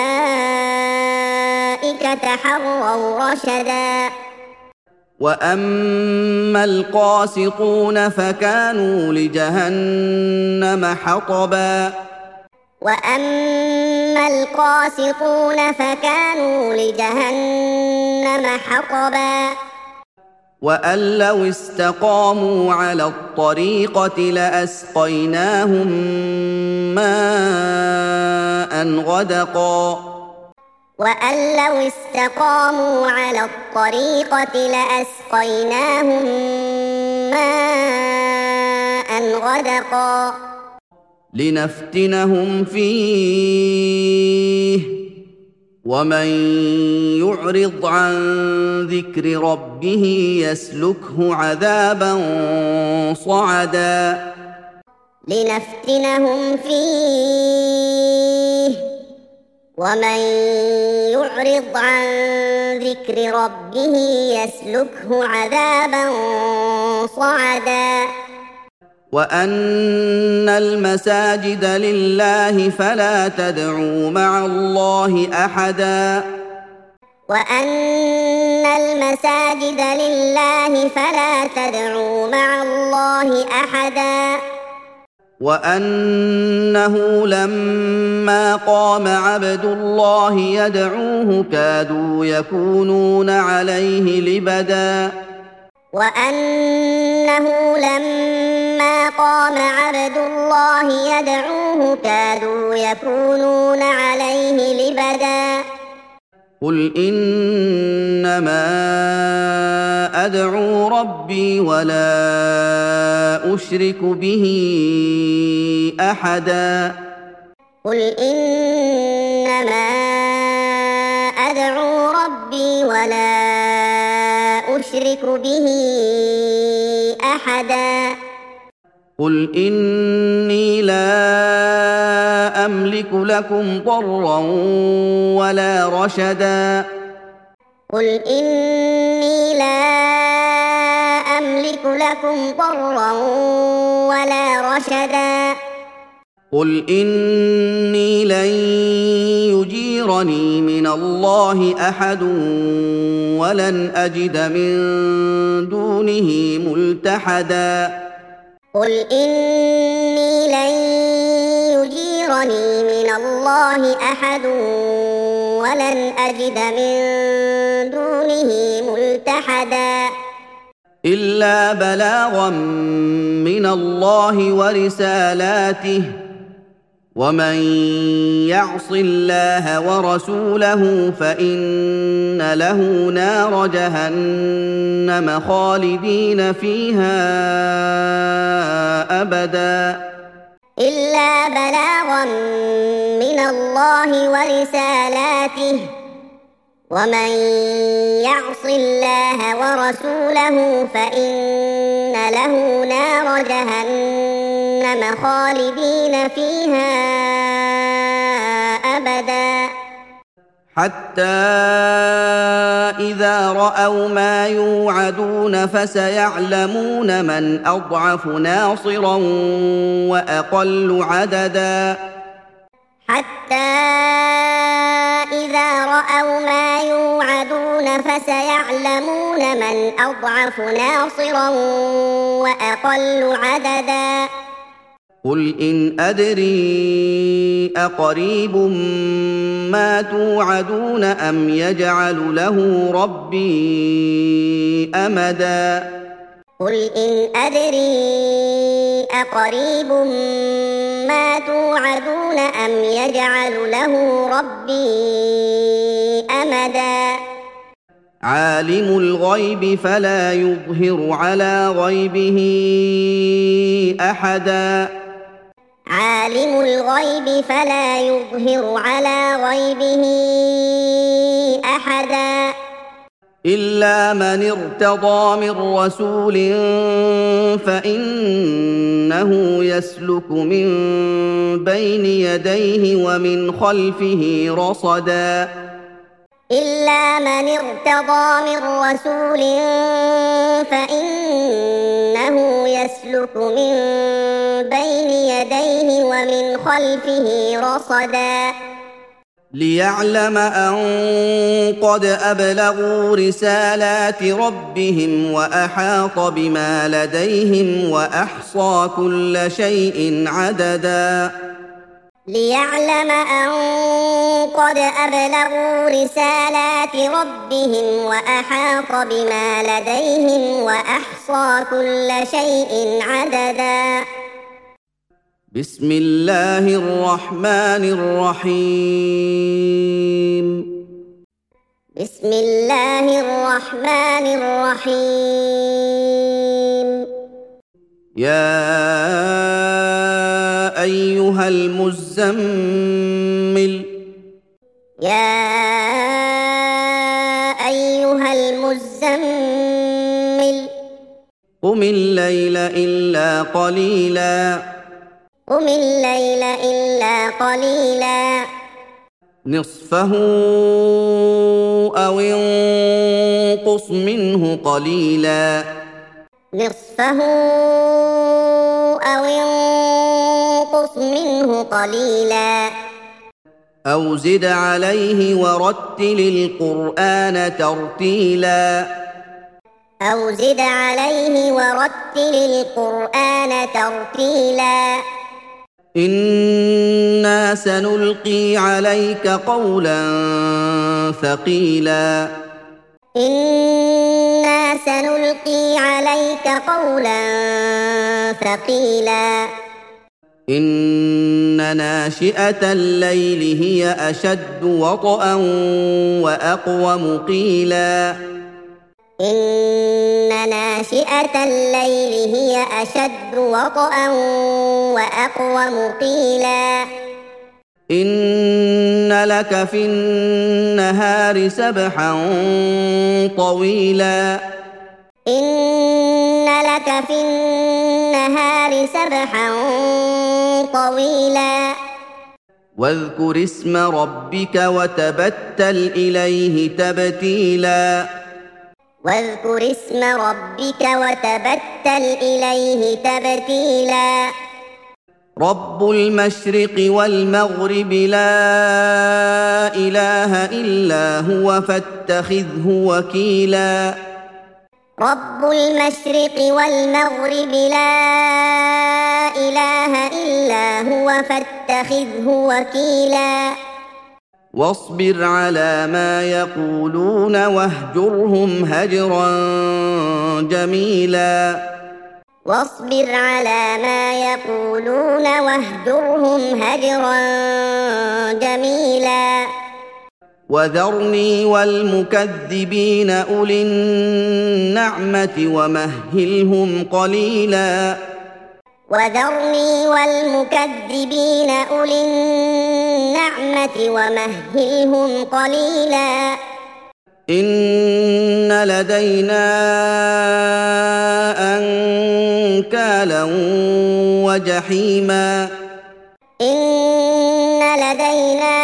فأولئك تحروا رشدا وأما القاسطون فكانوا لجهنم حطبا وأما القاسطون فكانوا لجهنم حطبا وأن لو استقاموا على الطريقة لأسقيناهم ماء غدقا وأن لو استقاموا على الطريقة لأسقيناهم ماء غدقا لنفتنهم فيه ومن يعرض عن ذكر ربه يسلكه عذابا صعدا لنفتنهم فيه ومن يعرض عن ذكر ربه يسلكه عذابا صعدا وأن المساجد لله فلا تدعوا مع الله أحدا وأن المساجد لله فلا تدعوا مع الله أحدا وأنه لما قام عبد الله يدعوه كادوا يكونون عليه لبدا وأنه لما قام عبد الله يدعوه كادوا يكونون عليه لبدا قل إنما أدعو ربي ولا أشرك به أحدا قل إنما أدعو ربي ولا أشرك به أحدا قل إني لا أملك لكم ضرا ولا رشدا قل إني لا أملك لكم ضرا ولا رشدا قل إني لن يجيرني من الله أحد ولن أجد من دونه ملتحدا قل إني لن يجيرني من الله أحد ولن أجد من دونه ملتحدا إلا بلاغا من الله ورسالاته ومن يعص الله ورسوله فإن له نار جهنم خالدين فيها أبدا إلا بلاغا من الله ورسالاته ومن يعص الله ورسوله فإن له نار جهنم خالدين فيها أبدا حتى إذا رأوا ما يوعدون فسيعلمون من أضعف ناصرا وأقل عددا حتى إذا رأوا ما يوعدون فسيعلمون من أضعف ناصرا وأقل عددا قل إن أدري أقريب ما توعدون أم يجعل له ربي أمدا قل إن أدري أقريب ما توعدون أم يجعل له ربي أمدا عالم الغيب فلا يظهر على غيبه أحدا عالم الغيب فلا يظهر على غيبه أحدا إلا من ارتضى من رسول فإنه يسلك من بين يديه ومن خلفه رصدا إلا من ارتضى من رسول فإنه يسلك من بين يديه ومن خلفه رصدا ليعلم أن قد أبلغوا رسالات ربهم وأحاط بما لديهم وأحصى كل شيء عددا ليعلم أن قد أبلغوا رسالات ربهم وأحاط بما لديهم وأحصى كل شيء عددا بسم الله الرحمن الرحيم بسم الله الرحمن الرحيم يا أيها المزمل يا أيها المزمل قم الليل إلا قليلا قم الليل إلا قليلا نصفه أو انقص منه قليلا نصفه أو انقص منه قليلا أو زد عليه ورتل القرآن ترتيلا أو زد عليه ورتل القرآن ترتيلا إنا سنلقي عليك قولا ثقيلا إنا سنلقي عليك قولا ثقيلا إن ناشئة الليل هي أشد وطئا وأقوم قيلا إن ناشئة الليل هي أشد وطئا وأقوم قيلا إن لك في النهار سبحا طويلا إن لك في النهار سبحا طويلا واذكر اسم ربك وتبتل إليه تبتيلا واذكر اسم ربك وتبتل إليه تبتيلا رب المشرق والمغرب لا إله إلا هو فاتخذه وكيلا رب المشرق والمغرب لا إله إلا هو فاتخذه وكيلا واصبر على ما يقولون واهجرهم هجرا جميلا واصبر على ما يقولون واهجرهم هجرا جميلا وذرني والمكذبين أولي النعمة ومهلهم قليلا وذرني والمكذبين أولي النعمة ومهلهم قليلا إن لدينا أن أنكالا وجحيما إن لدينا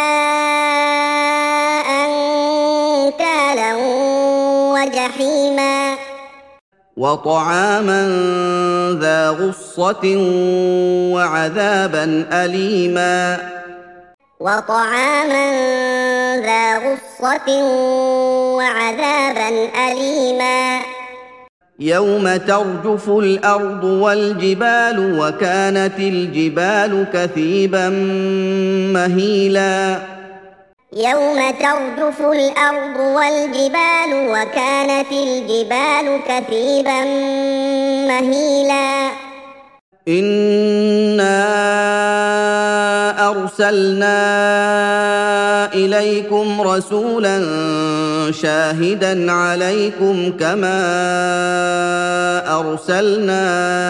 أنكالا وجحيما وطعاما ذا غصة وعذابا أليما وطعاما ذا غصة وعذابا أليما يوم ترجف الأرض والجبال وكانت الجبال كثيبا مهيلا يوم ترجف الأرض والجبال وكانت الجبال كثيبا مهيلا إنا أرسلنا إليكم رسولا شاهدا عليكم كما أرسلنا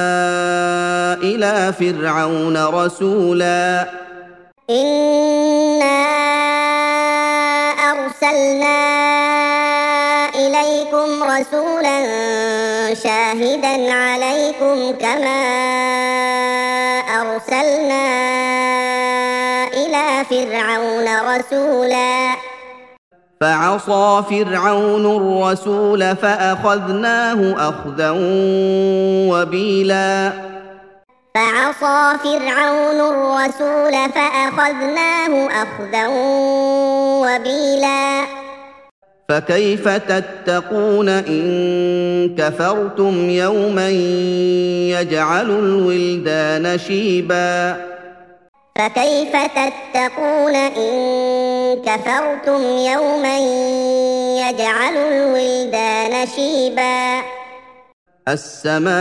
إلى فرعون رسولا إنا أرسلنا إليكم رسولا شاهدا عليكم كما أرسلنا إلى فرعون رسولا فعصى فرعون الرسول فأخذناه أخذا وبيلا فعصى فرعون الرسول فأخذناه أخذا وبيلا فكيف تتقون إن كفرتم يوما يجعل الولدان شيبا فكيف تتقون إن كفرتم يوما يجعل الولدان شيبا السماء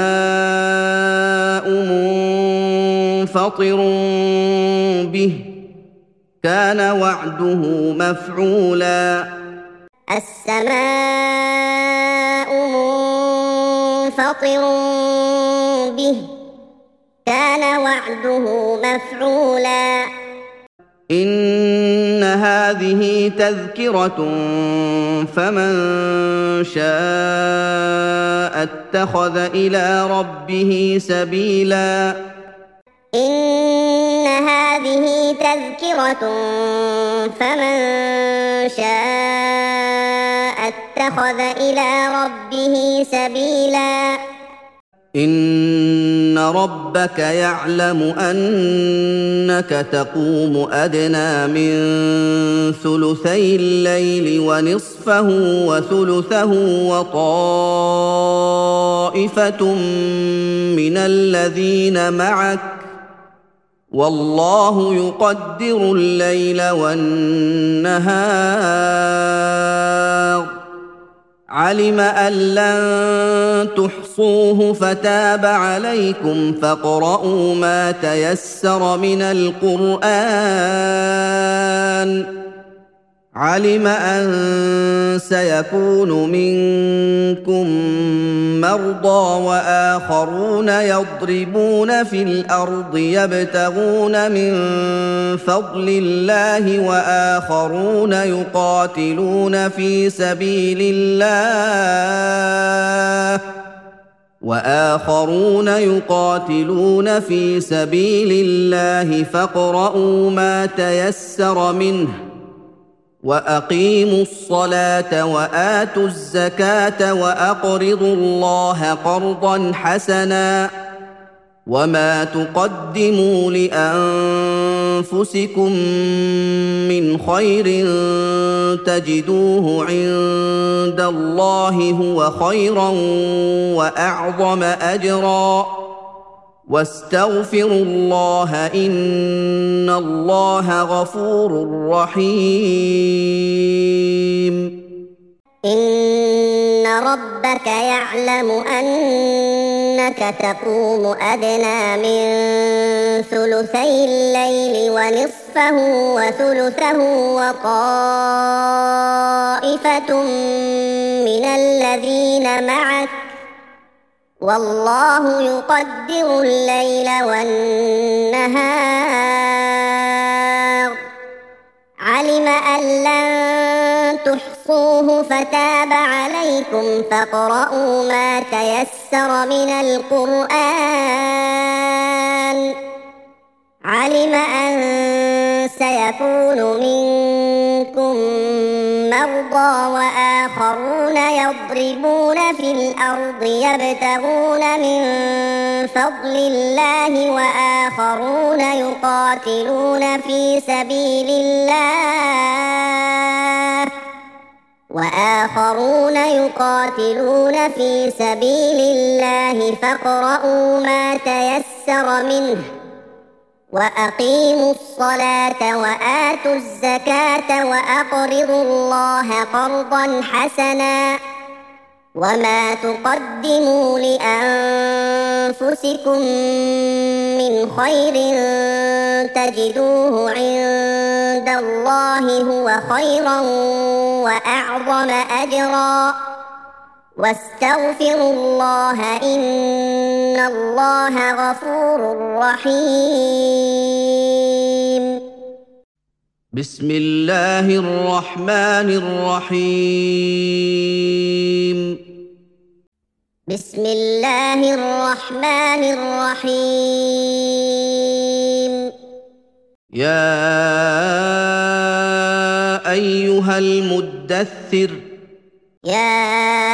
منفطر به كان وعده مفعولا السماء منفطر به كان وعده مفعولا إن هذه تذكرة فمن شاء اتخذ إلى ربه سبيلا إن هذه تذكرة فمن شاء اتخذ إلى ربه سبيلا إن ربك يعلم أنك تقوم أدنى من ثلثي الليل ونصفه وثلثه وطائفة من الذين معك والله يقدر الليل والنهار علم أن لن تحصوه فتاب عليكم فاقرؤوا ما تيسر من القرآن علم أن سيكون منكم مرضى وآخرون يضربون في الأرض يبتغون من فضل الله وآخرون يقاتلون في سبيل الله وآخرون يقاتلون في سبيل الله فاقرؤوا ما تيسر منه وأقيموا الصلاة وآتوا الزكاة وأقرضوا الله قرضا حسنا وما تقدموا لأنفسكم من خير تجدوه عند الله هو خيرا وأعظم أجرا واستغفروا الله إن الله غفور رحيم إن ربك يعلم أنك تقوم أدنى من ثلثي الليل ونصفه وثلثه وطائفة من الذين معك والله يقدر الليل والنهار علم أن لن تحصوا تحصوه فتاب عليكم فاقرؤوا ما تيسر من القرآن. علم أن سيكون منكم مرضى وآخرون يضربون في الأرض يبتغون من فضل الله وآخرون يقاتلون في سبيل الله وآخرون يقاتلون في سبيل الله فاقرؤوا ما تيسر منه وأقيموا الصلاة وآتوا الزكاة وأقرضوا الله قرضا حسنا وما تقدموا لأنفسكم من خير تجدوه عند الله هو خيرا وأعظم أجرا واستغفروا الله إن الله غفور رحيم. بسم الله الرحمن الرحيم. بسم الله الرحمن الرحيم. يا أيها المدثر يا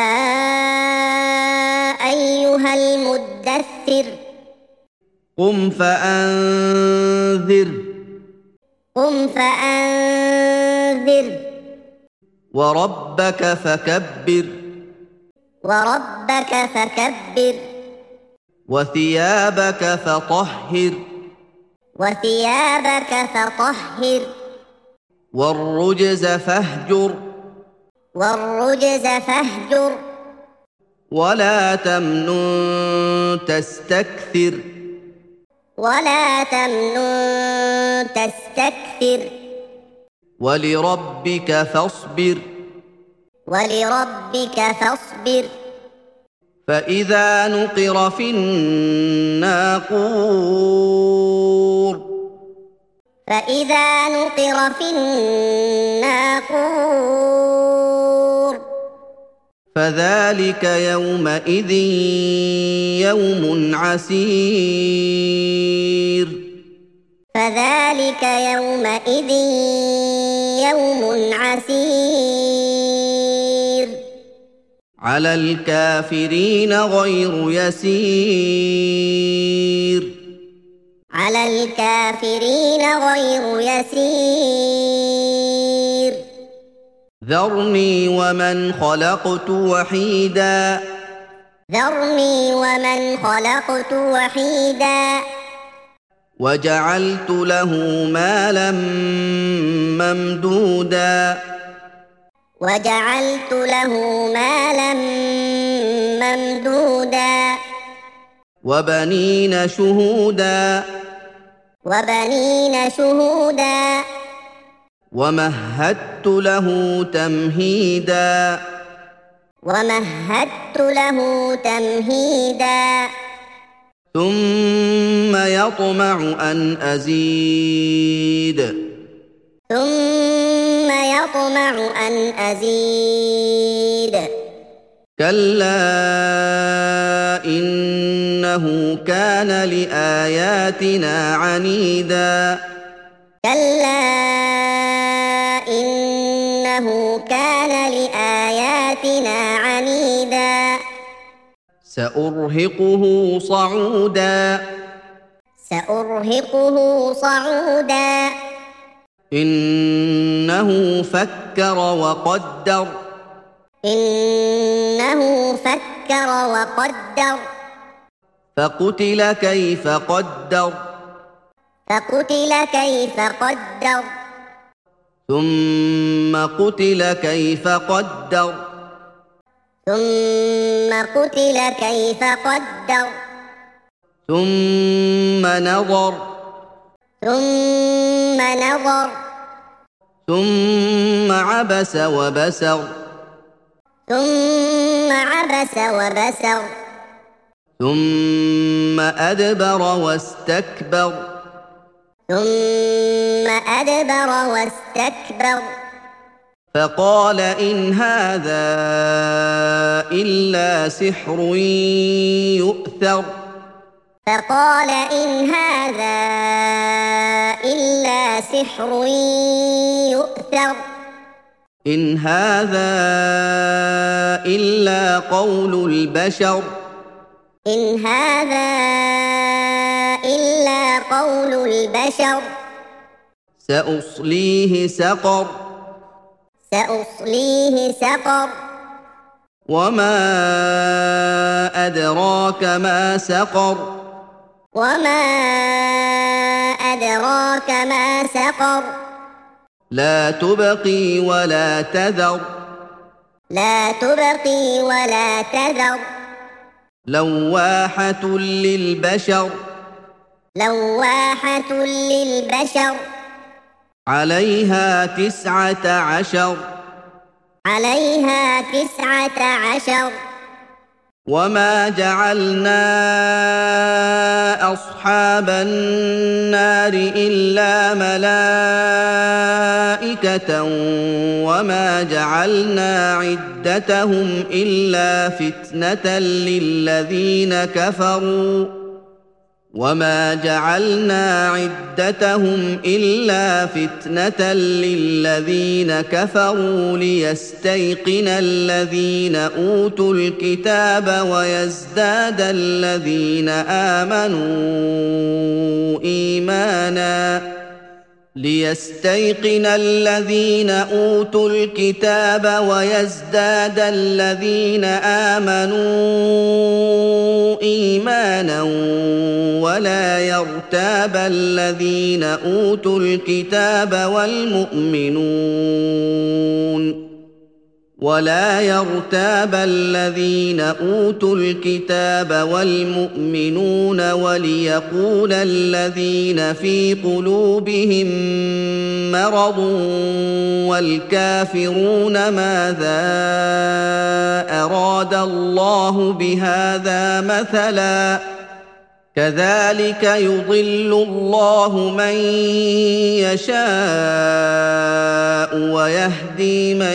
أيها المدثر قم فأنذر قم فأنذر وربك فكبر وربك فكبر وثيابك فطهر وثيابك فطهر والرجز فاهجر والرجز فاهجر ولا تمنن تستكثر ولا تمنن تستكثر ولربك فاصبر ولربك فاصبر فإذا نقر في الناقور فإذا نقر في الناقور فذلك يومئذ يوم عسير فذلك يومئذ يوم عسير على الكافرين غير يسير على الكافرين غير يسير ذرني ومن خلقت وحيدا ذرني ومن خلقت وحيدا وجعلت له مالا ممدودا وجعلت له مالا ممدودا وبنين شهودا وبنين شهودا ومهدت له تمهيدا ومهدت له تمهيدا ثم يطمع أن أزيد ثم يطمع أن أزيد كلا إنه كان لآياتنا عنيدا كلا إنه كان لآياتنا عنيدا سأرهقه صعودا سأرهقه صعودا إنه فكر وقدر إنه فكر وقدر فقتل كيف قدر فقتل كيف قدر ثم قتل كيف قدر ثم قتل كيف قدر ثم نظر ثم نظر ثم عبس وبسر ثم عبس وبسر ثم أدبر واستكبر ثم أدبر واستكبر فقال إن هذا إلا سحر يؤثر فقال إن هذا إلا سحر يؤثر إن هذا إلا قول البشر إن هذا إلا قول البشر سأصليه سقر سأصليه سقر وما أدراك ما سقر وما أدراك ما سقر لا تبقي ولا تذر لا تبقي ولا تذر لواحة للبشر لواحة للبشر عليها تسعة عشر عليها تسعة عشر وما جعلنا أصحاب النار إلا ملائكة وما جعلنا عدتهم إلا فتنة للذين كفروا وما جعلنا عدتهم إلا فتنة للذين كفروا ليستيقن الذين أوتوا الكتاب ويزداد الذين آمنوا إيمانا ليستيقن الذين أوتوا الكتاب ويزداد الذين آمنوا إيمانا ولا يرتاب الذين أوتوا الكتاب والمؤمنون ولا يرتاب الذين أوتوا الكتاب والمؤمنون وليقول الذين في قلوبهم مرض والكافرون ماذا أراد الله بهذا مثلا كذلك يضل الله من يشاء ويهدي من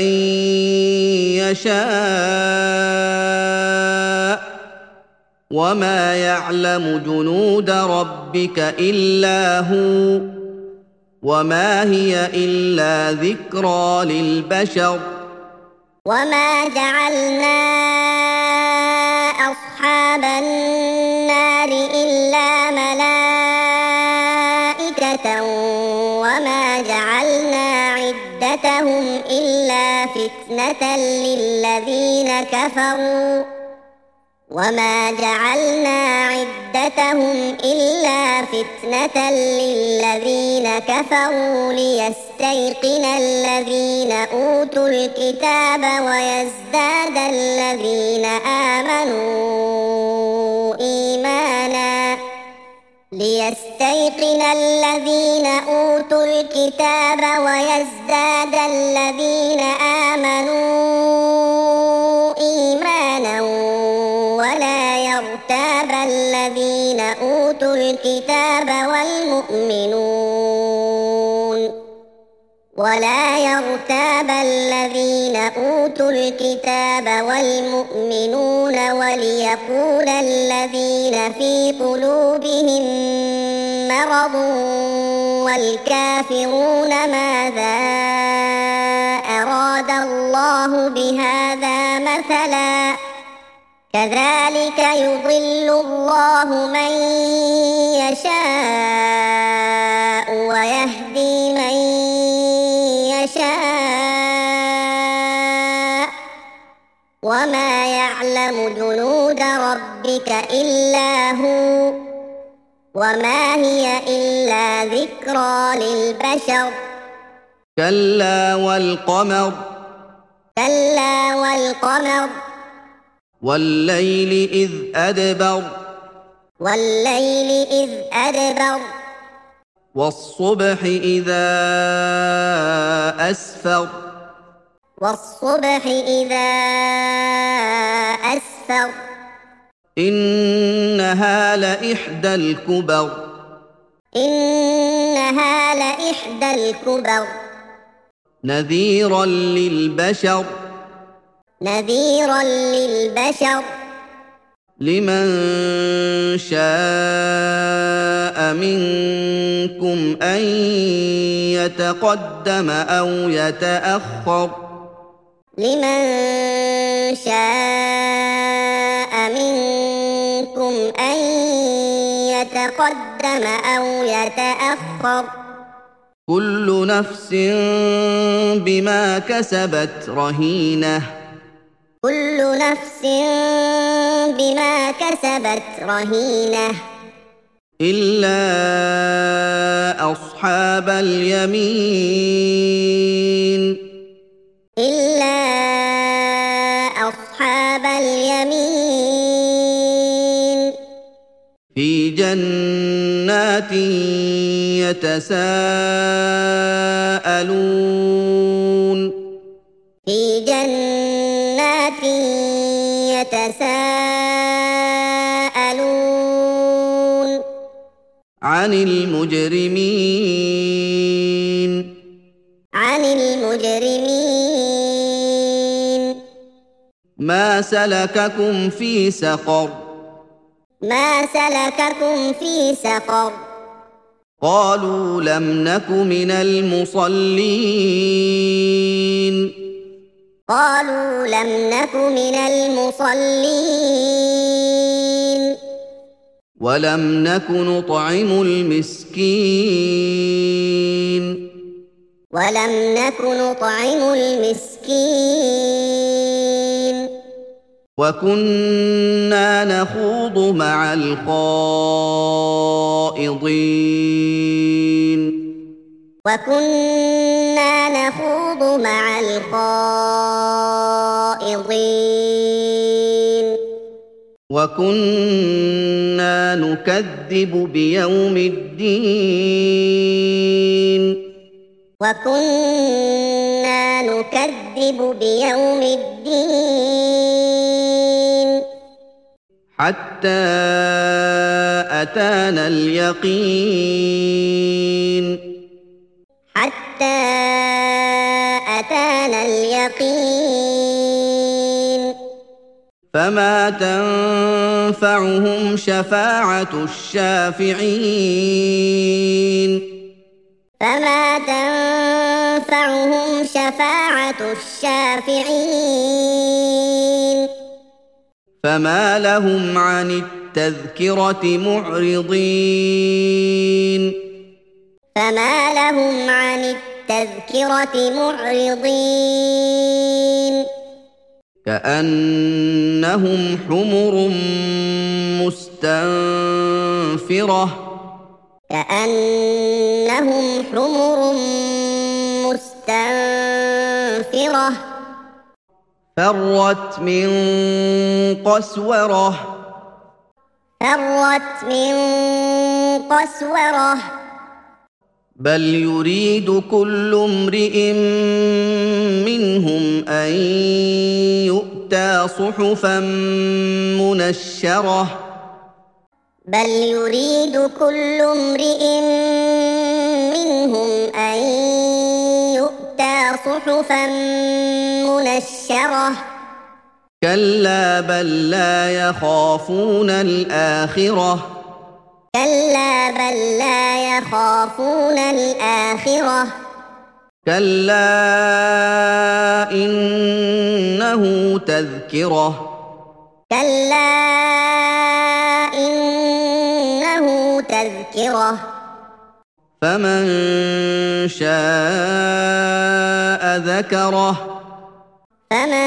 يشاء وما يعلم جنود ربك إلا هو وما هي إلا ذكرى للبشر وما جعلنا أصحاب النار إلا ملائكة وما جعلنا عدتهم إلا فتنة للذين كفروا وما جعلنا عدتهم إلا فتنة للذين كفروا ليستيقن الذين أوتوا الكتاب ويزداد الذين آمنوا إيمانا ليستيقن الذين أوتوا الكتاب ويزداد الذين آمنوا إيمانا ولا يرتاب الذين أوتوا الكتاب والمؤمنون ولا يرتاب الذين أوتوا الكتاب والمؤمنون وليقول الذين في قلوبهم مرض والكافرون ماذا أراد الله بهذا مثلا كذلك يضل الله من يشاء ويهدي من يشاء وما يعلم جنود ربك إلا هو وما هي إلا ذكرى للبشر كلا والقمر كلا والقمر والليل إذ أدبر والليل إذ أدبر والصبح إذا أسفر والصبح إذا أسفر إنها لإحدى الكبر إنها لإحدى الكبر نذيرا للبشر نذيرا للبشر لمن شاء منكم أن يتقدم أو يتأخر لمن شاء منكم أن يتقدم أو يتأخر كل نفس بما كسبت رهينة كل نفس بما كسبت رهينة إلا أصحاب اليمين إلا أصحاب اليمين في جنات يتساءلون في جنات يتساءلون عن المجرمين عن المجرمين ما سلككم في سقر ما سلككم في سقر قالوا لم نك من المصلين قالوا لم نك من المصلين ولم نك نطعم المسكين ولم نك نطعم المسكين وكنا نخوض مع الخائضين وكنا نخوض مع الخائضين وكنا نكذب بيوم الدين وكنا نكذب بيوم الدين حتى أتانا اليقين حتى أتانا اليقين فما تنفعهم شفاعة الشافعين فما تنفعهم شفاعة الشافعين فما لهم عن التذكرة معرضين فما لهم عن التذكرة معرضين كأنهم حمر مستنفرة كأنهم حمر مستنفرة فرت من قسورة فرت من قسورة بل يريد كل امرئ منهم أن يؤتى صحفا منشرة بل يريد كل امرئ منهم أن يؤتى صحفا منشرة كلا بل لا يخافون الآخرة كلا بل لا يخافون الآخرة كلا إنه تذكرة كلا إنه تذكرة فمن شاء ذكره فمن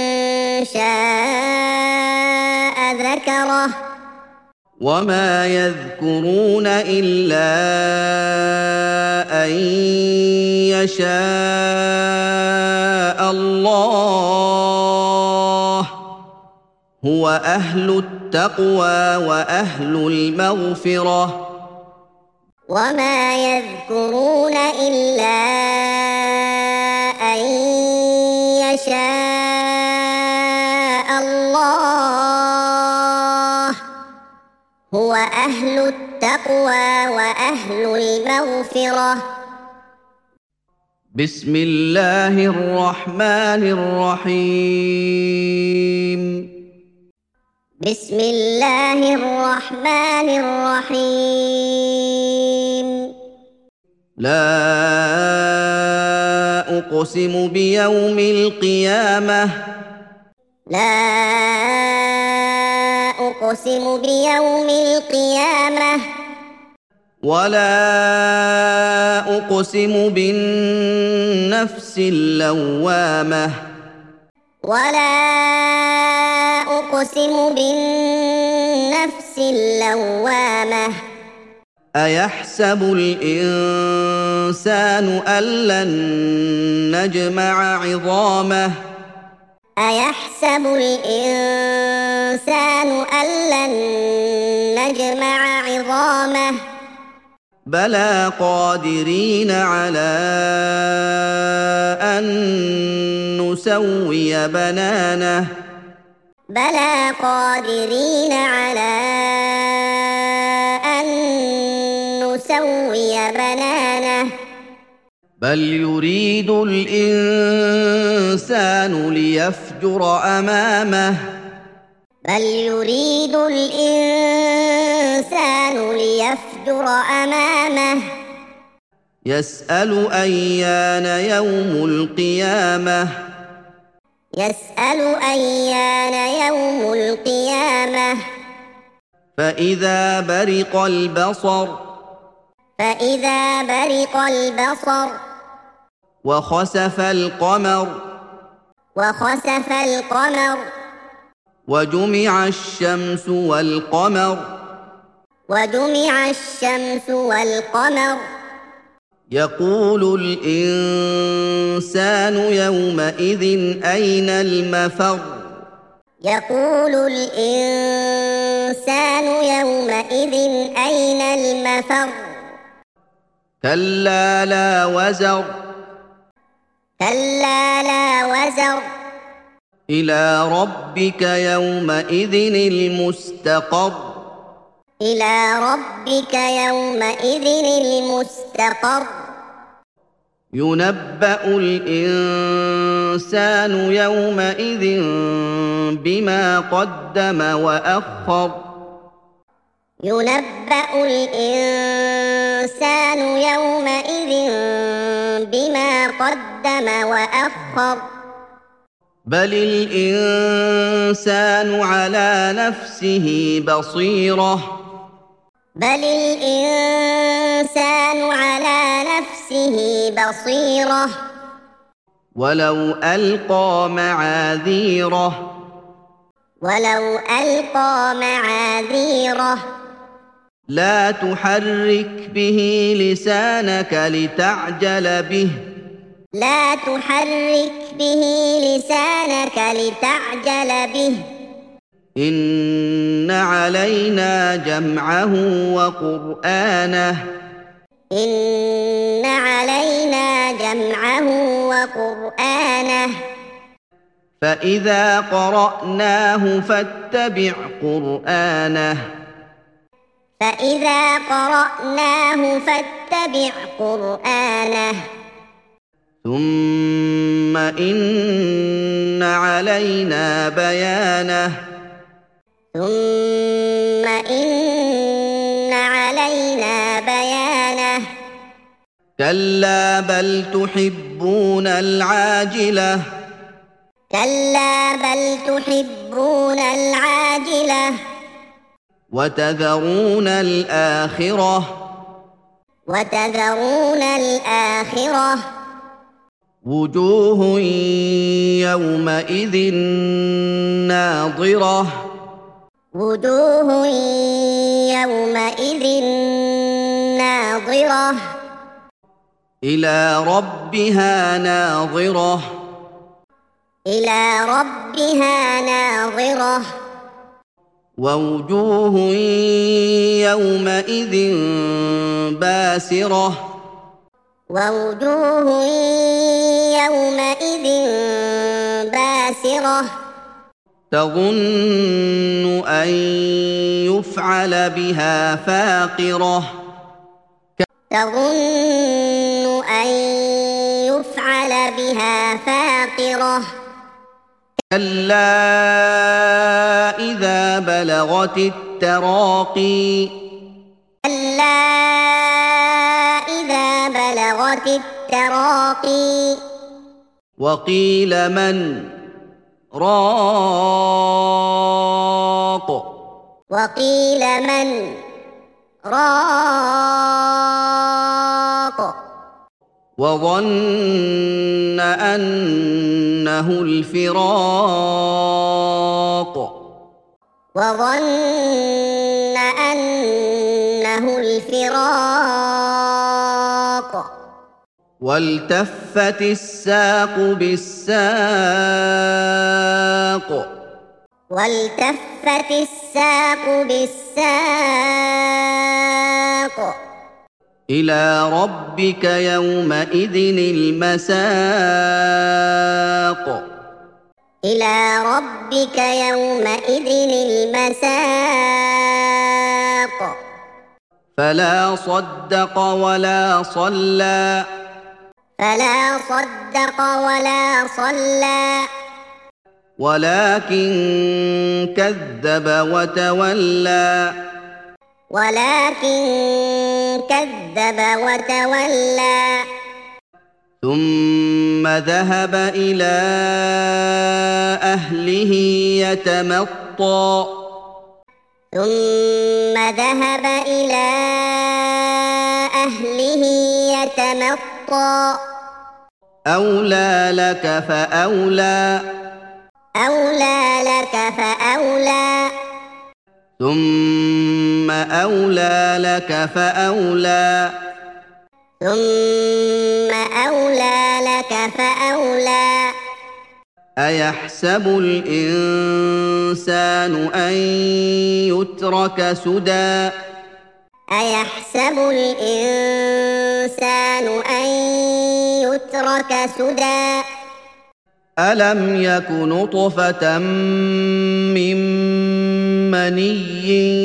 شاء ذكره وما يذكرون إلا أن يشاء الله هو أهل التقوى وأهل المغفرة وما يذكرون إلا أن يشاء الله هو أهل التقوى وأهل المغفرة بسم الله الرحمن الرحيم بسم الله الرحمن الرحيم لا أقسم بيوم القيامة لا أقسم بيوم القيامة ولا أقسم بالنفس اللوامة ولا أقسم بالنفس اللوامة أيحسب الإنسان أن لن نجمع عظامه أيحسب الإنسان أن لن نجمع عظامه بلى قادرين على أن نسوي بنانه بلى قادرين على أن نسوي بنانه بل يريد الإنسان ليفجر أمامه بل يريد الإنسان ليفجر أمامه يسأل أيان يوم القيامة يسأل أيان يوم القيامة فإذا برق البصر فإذا برق البصر وخسف القمر وخسف القمر وجمع الشمس والقمر وجمع الشمس والقمر يقول الإنسان يومئذ أين المفر يقول الإنسان يومئذ أين المفر كلا لا وزر كلا لا وزر إلى ربك يومئذ المستقر إلى ربك يومئذ المستقر ينبأ الإنسان يومئذ بما قدم وأخر ينبأ الإنسان يومئذ بما قدم وأخر بل الإنسان على نفسه بصيرة بل الإنسان على نفسه بصيرة ولو ألقى معاذيره ولو ألقى معاذيره لا تحرك به لسانك لتعجل به لا تحرك به لسانك لتعجل به إن علينا جمعه وقرآنه إن علينا جمعه وقرآنه فإذا قرأناه فاتبع قرآنه فإذا قرأناه فاتبع قرآنه ثم إن علينا بيانه ثم إن علينا بيانه كلا بل تحبون العاجلة كلا بل تحبون العاجلة وتذرون الآخرة وتذرون الآخرة وجوه يومئذ ناضرة وجوه يومئذ ناظرة إلى ربها ناظرة إلى ربها ناظرة ووجوه يومئذ باسرة ووجوه يومئذ باسرة تظن أن يفعل بها فاقرة تظن أن يفعل بها فاقرة كلا إذا بلغت التراقي كلا إذا بلغت التراقي وقيل من راق وقيل من راق وظن أنه الفراق وظن أنه الفراق والتفت الساق بالساق والتفت الساق بالساق إلى ربك يومئذ المساق إلى ربك يومئذ المساق فلا صدق ولا صلى فلا صدق ولا صلى ولكن كذب وتولى ولكن كذب وتولى ثم ذهب إلى أهله يتمطى ثم ذهب إلى أهله يتمطى أولى لك فأولى أولى لك فأولى ثم أولى لك فأولى ثم أولى لك فأولى أيحسب الإنسان أن يترك سدى أيحسب الإنسان أن يترك سدى ألم يك نطفة من مني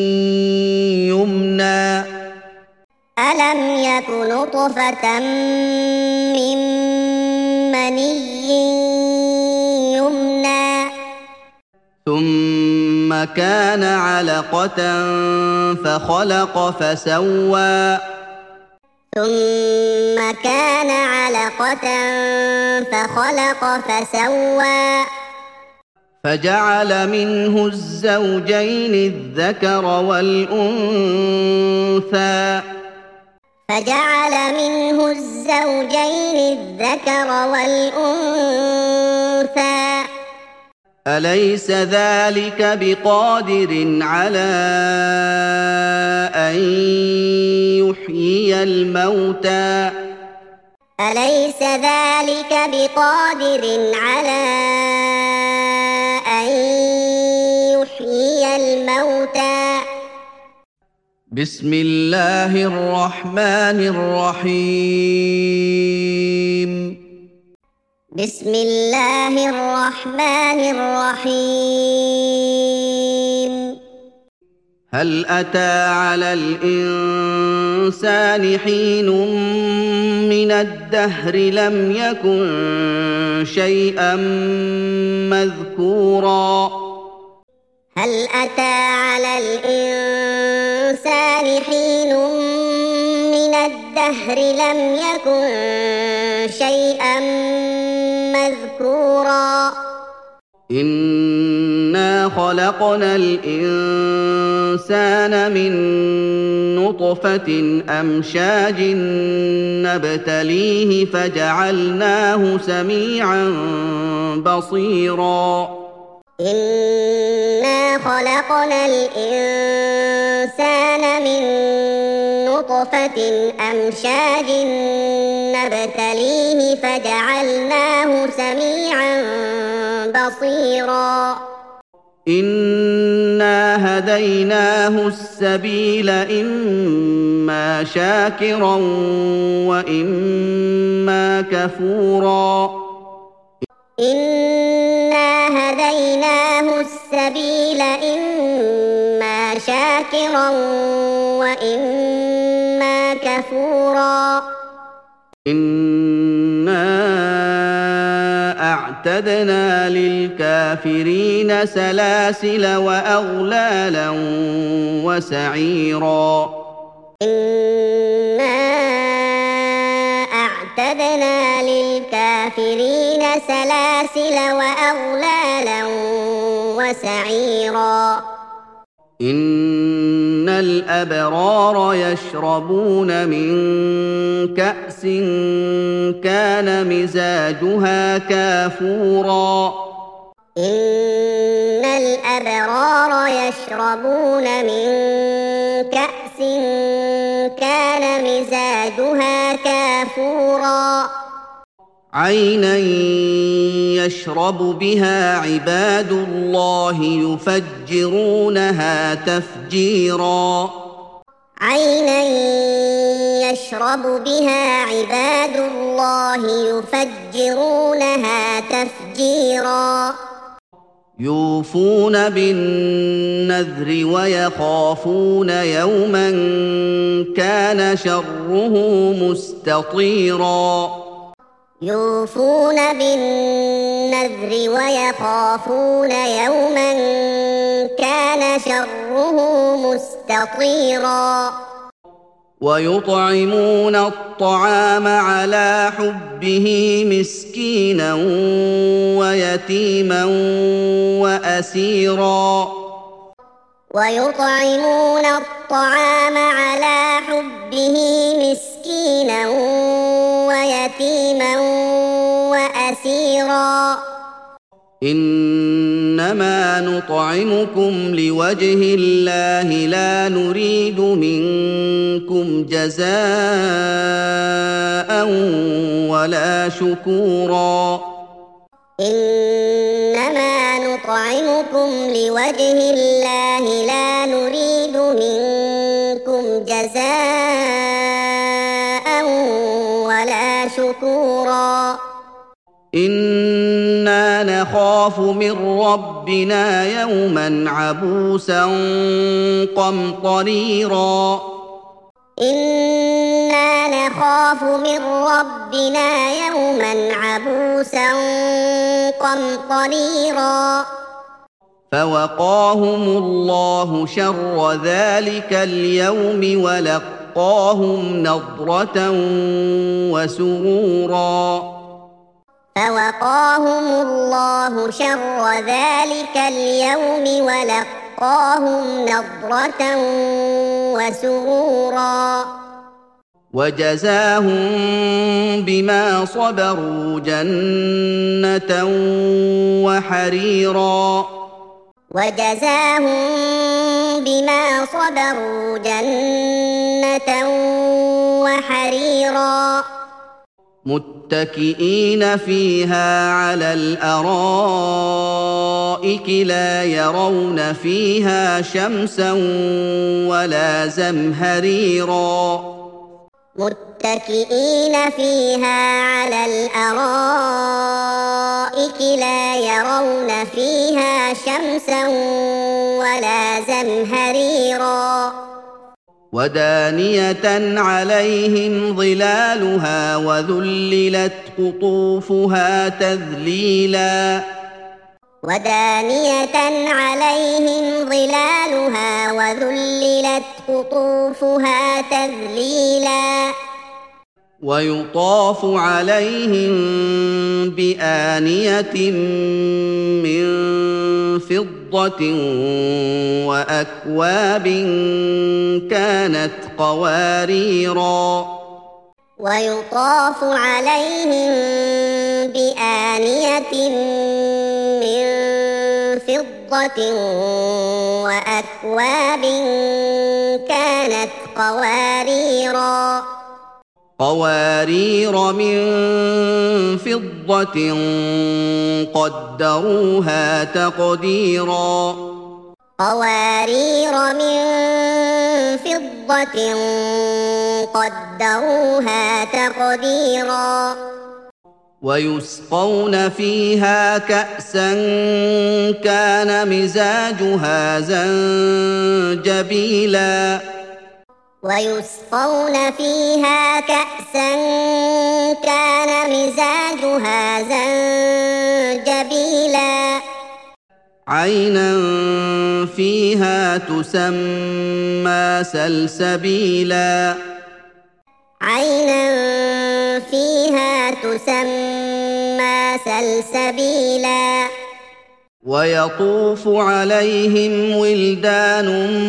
يمنى ألم يك نطفة من مني يمنى ثم كان علقة فخلق فسوى ثم كان علقة فخلق فسوى فجعل منه الزوجين الذكر والأنثى فجعل منه الزوجين الذكر والأنثى أليس ذلك بقادر على أن يحيي الموتى أليس ذلك بقادر على أن يحيي الموتى بسم الله الرحمن الرحيم بسم الله الرحمن الرحيم هل أتى على الإنسان حين من الدهر لم يكن شيئا مذكورا هل أتى على الإنسان حين من الدهر لم يكن شيئا مذكورا إنا خلقنا الإنسان من نطفة أمشاج نبتليه فجعلناه سميعا بصيرا إنا خلقنا الإنسان من نطفة أمشاج نبتليه فجعلناه سميعا بصيرا إنا هديناه السبيل إما شاكرا وإما كفورا إنا هديناه السبيل إما شاكرا وإما كفورا إنا أعتدنا للكافرين سلاسل وأغلالا وسعيرا إنا أعتدنا للكافرين سلاسل وأغلالا وسعيرا إن الأبرار يشربون من كأس كان مزاجها كافورا إن الأبرار يشربون من كأس كان مزاجها كافورا عينا يشرب بها عباد الله يفجرونها تفجيرا عينا يشرب بها عباد الله يفجرونها تفجيرا يوفون بالنذر ويخافون يوما كان شره مستطيرا يوفون بالنذر ويخافون يوما كان شره مستطيرا ويطعمون الطعام على حبه مسكينا ويتيما وأسيرا ويطعمون الطعام على حبه مسكينا ويتيما وأسيرا إنما نطعمكم لوجه الله لا نريد منكم جزاء ولا شكورا إنما نطعمكم لوجه الله لا نريد منكم جزاء ولا شكورا إنا نخاف من ربنا يوما عبوسا قمطريرا إنا نخاف من ربنا يوما عبوسا قمطريرا فوقاهم الله شر ذلك اليوم ولقاهم نضرة وسرورا فوقاهم الله شر ذلك اليوم ولقاهم نضرة وسرورا وجزاهم بما صبروا جنة وحريرا وجزاهم بما صبروا جنة وحريرا متكئين فيها على الأرائك لا يرون فيها شمسا ولا زمهريرا متكئين فيها على الأرائك لا يرون فيها شمسا ولا زمهريرا ودانية عليهم ظلالها وذللت قطوفها تذليلا ودانية عليهم ظلالها وذللت قطوفها تذليلا ويطاف عليهم بآنية من فضة وأكواب كانت قواريرا ويطاف عليهم بآنية من فضة وأكواب كانت قواريرا قوارير من فضة قدروها تقديرا قوارير من فضة قدروها تقديرا ويسقون فيها كأسا كان مزاجها زنجبيلا ويسقون فيها كأسا كان مزاجها عينا فيها تسمى سلسبيلا عينا فيها تسمى سلسبيلا ويطوف عليهم ولدان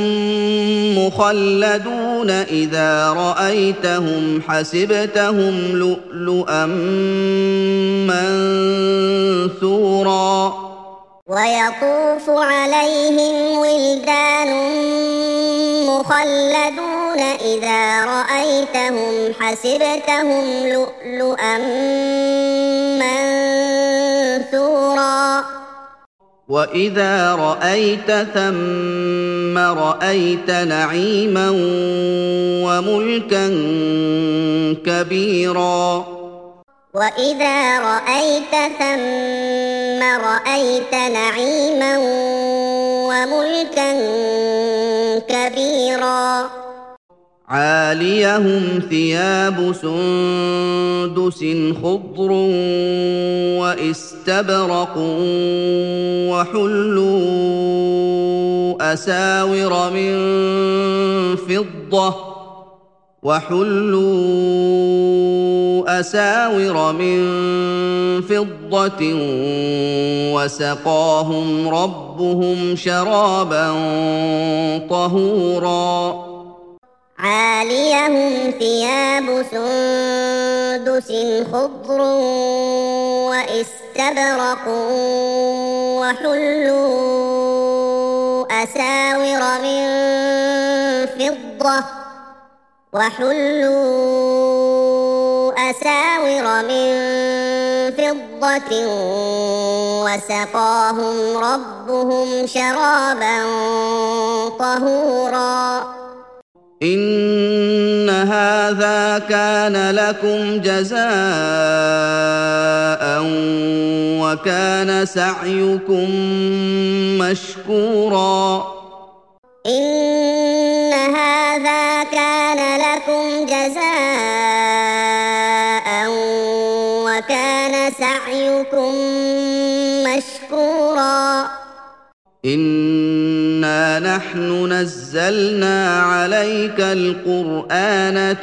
مخلدون إذا رأيتهم حسبتهم لؤلؤا منثورا ويطوف عليهم ولدان مخلدون إذا رأيتهم حسبتهم لؤلؤا منثورا وإذا رأيت ثم رأيت نعيما وملكا كبيرا وإذا رأيت ثم رأيت نعيما وملكا كبيرا عاليهم ثياب سندس خضر واستبرق وحلوا أساور من فضة وحلوا أساور من فضة وسقاهم ربهم شرابا طهورا عاليهم ثياب سندس خضر واستبرق وحلوا أساور من فضة وحلوا أساور من فضة وسقاهم ربهم شرابا طهورا إن هذا كان لكم جزاء وكان سعيكم مشكورا إن هذا كان لكم جزاء وكان سعيكم مشكورا إنا نحن نزلنا عليك القرآن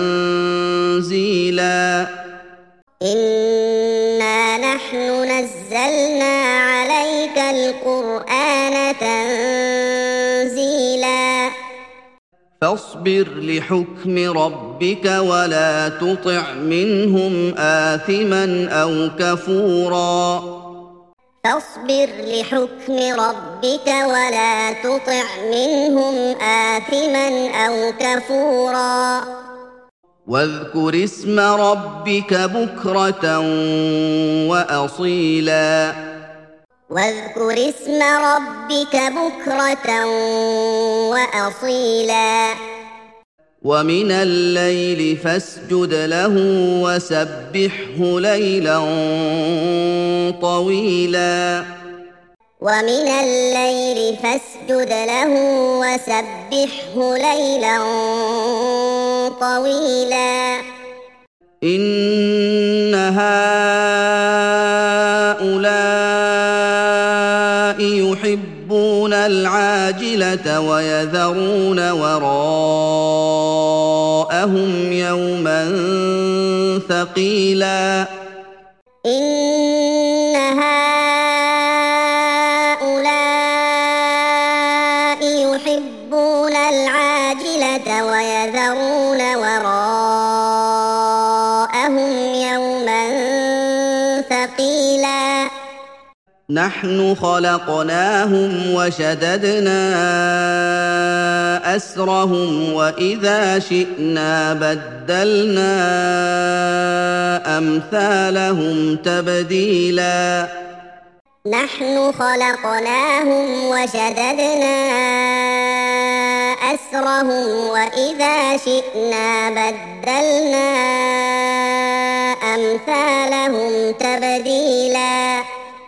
تنزيلا إنا نحن نزلنا عليك القرآن تنزيلا فاصبر لحكم ربك ولا تطع منهم آثما أو كفورا فاصبر لحكم ربك ولا تطع منهم آثما أو كفورا واذكر اسم ربك بكرة وأصيلا واذكر اسم ربك بكرة وأصيلا ومن الليل فاسجد له وسبحه ليلا طويلا ومن الليل فاسجد له وسبحه ليلا طويلا إن هؤلاء يحبون العاجلة ويذرون وراءهم يوما ثقيلا إن هؤلاء يحبون العاجلة ويذرون وراءهم يوما ثقيلا نحن خلقناهم وشددنا أسرهم وإذا شئنا بدلنا أمثالهم تبديلا نحن خلقناهم وشددنا أسرهم وإذا شئنا بدلنا أمثالهم تبديلا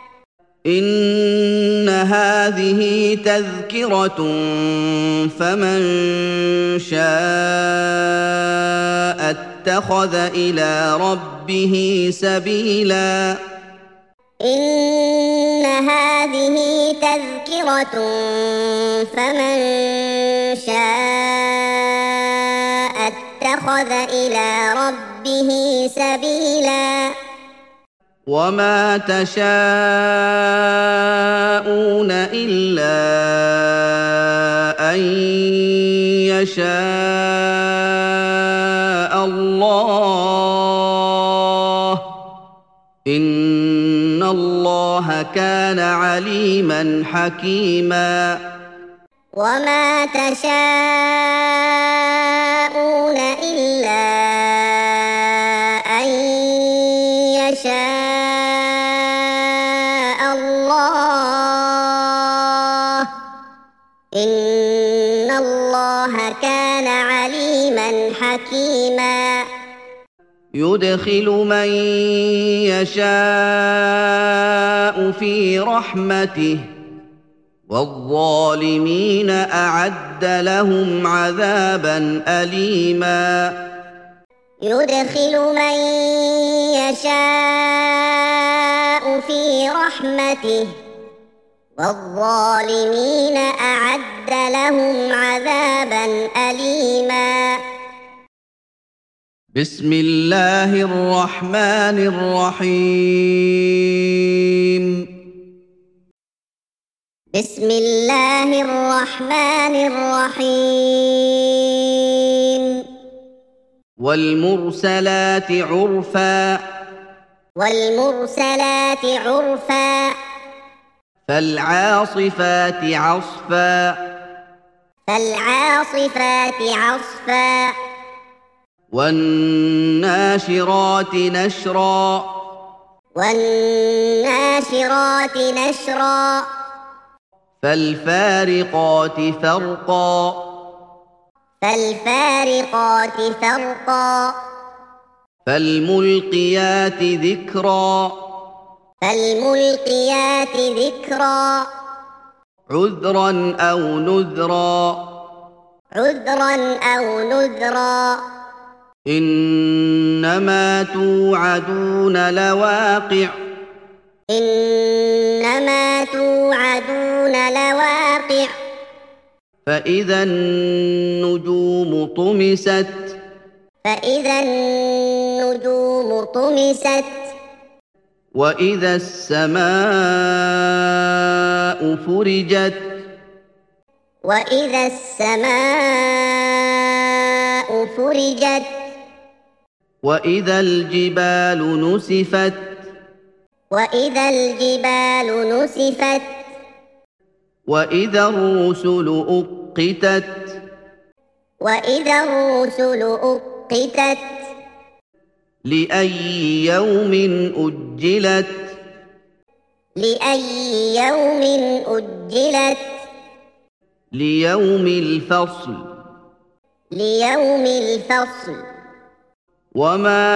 إن هذه تذكرة فمن شاء اتخذ إلى ربه سبيلا إن هذه تذكرة فمن شاء اتخذ إلى ربه سبيلا وما تشاءون إلا أن يشاء الله إن الله كان عليما حكيما وما تشاءون إلا أن يشاء الله إن الله كان عليما حكيما يدخل من يشاء في رحمته والظالمين أعد لهم عذابا أليما يدخل من يشاء في رحمته والظالمين أعد لهم عذابا أليما بسم الله الرحمن الرحيم بسم الله الرحمن الرحيم والمرسلات عرفا والمرسلات عرفا فالعاصفات عصفا فالعاصفات عصفا والناشرات نشرا والناشرات نشرا فالفارقات فرقا فالفارقات فرقا فالملقيات ذكرا فالملقيات ذكرا عذرا أو نذرا عذرا أو نذرا إنما توعدون لواقع إنما توعدون لواقع فإذا النجوم طمست فإذا النجوم طمست وإذا السماء فرجت وإذا السماء فرجت وإذا الجبال نسفت وإذا الجبال نسفت وإذا الرسل أقتت وإذا الرسل أقتت لأي يوم أجلت لأي يوم أجلت ليوم الفصل ليوم الفصل وما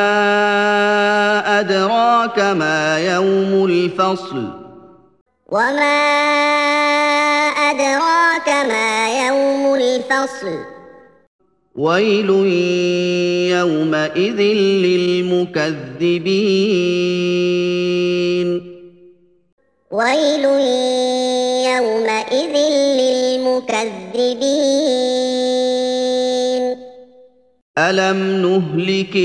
أدراك ما يوم الفصل وما أدراك ما يوم الفصل ويل يومئذ للمكذبين ويل يومئذ للمكذبين ألم نهلك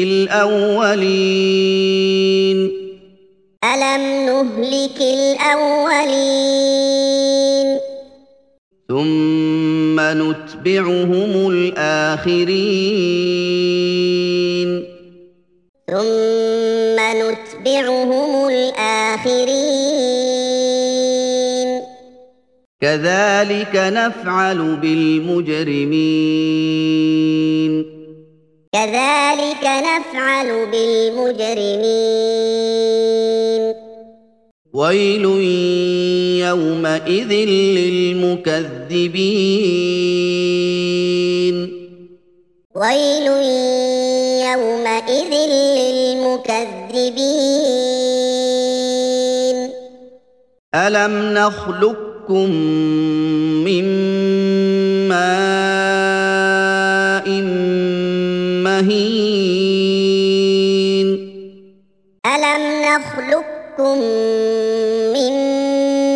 الأولين ألم نهلك الأولين ثم نتبعهم الآخرين ثم نتبعهم الآخرين كذلك نفعل بالمجرمين كذلك نفعل بالمجرمين ويل يومئذ للمكذبين ويل يومئذ للمكذبين ألم نخلقكم من ماء مهين ألم نخلقكم من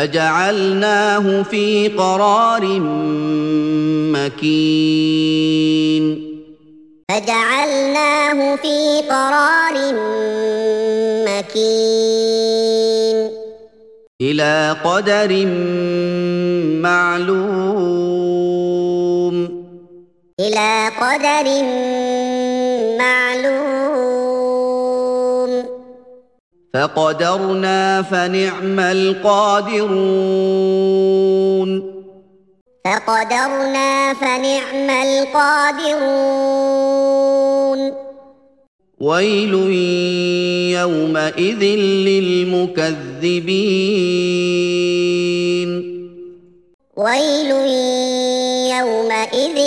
فجعلناه في قرار مكين فجعلناه في قرار مكين إلى قدر معلوم إلى قدر معلوم فقدرنا فنعم القادرون فقدرنا فنعم القادرون ويل يومئذ للمكذبين ويل يومئذ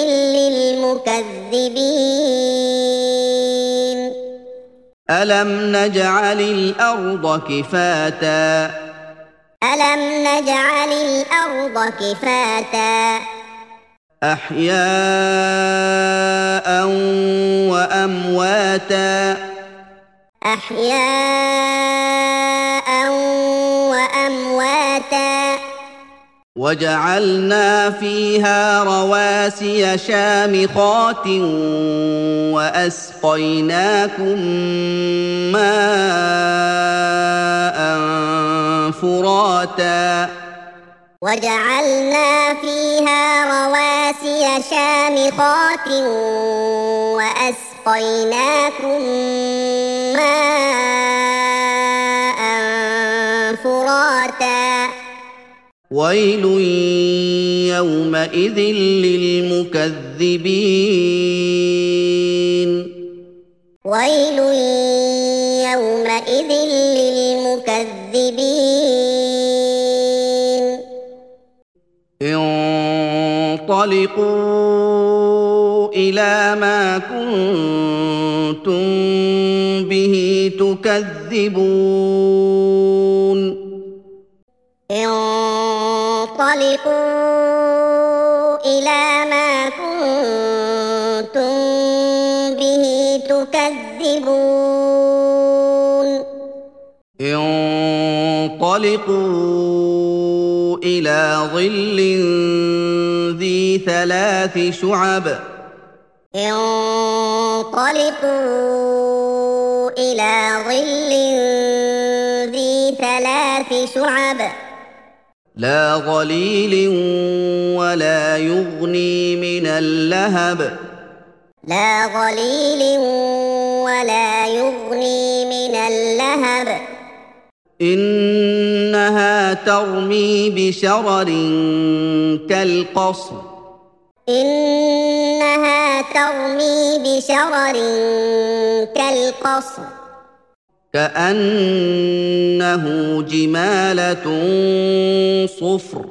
للمكذبين ألم نجعل الأرض كفاتا ألم نجعل الأرض كفاتا أحياء وأمواتا أحياء وأمواتا وجعلنا فيها رواسي شامخات وأسقيناكم ماء فراتا وجعلنا فيها رواسي شامخات وأسقيناكم ماء فراتا ويل يومئذ للمكذبين ويل يومئذ للمكذبين انطلقوا إلى ما كنتم به تكذبون انطلقوا إلى ما كنتم به تكذبون انطلقوا إلى ظل ذي ثلاث شعب انطلقوا إلى ظل ذي ثلاث شعب لا ظليل ولا يغني من اللهب لا ظليل ولا يغني من اللهب إنها ترمي بشرر كالقصر إنها ترمي بشرر كالقصر كأنه جمالة صفر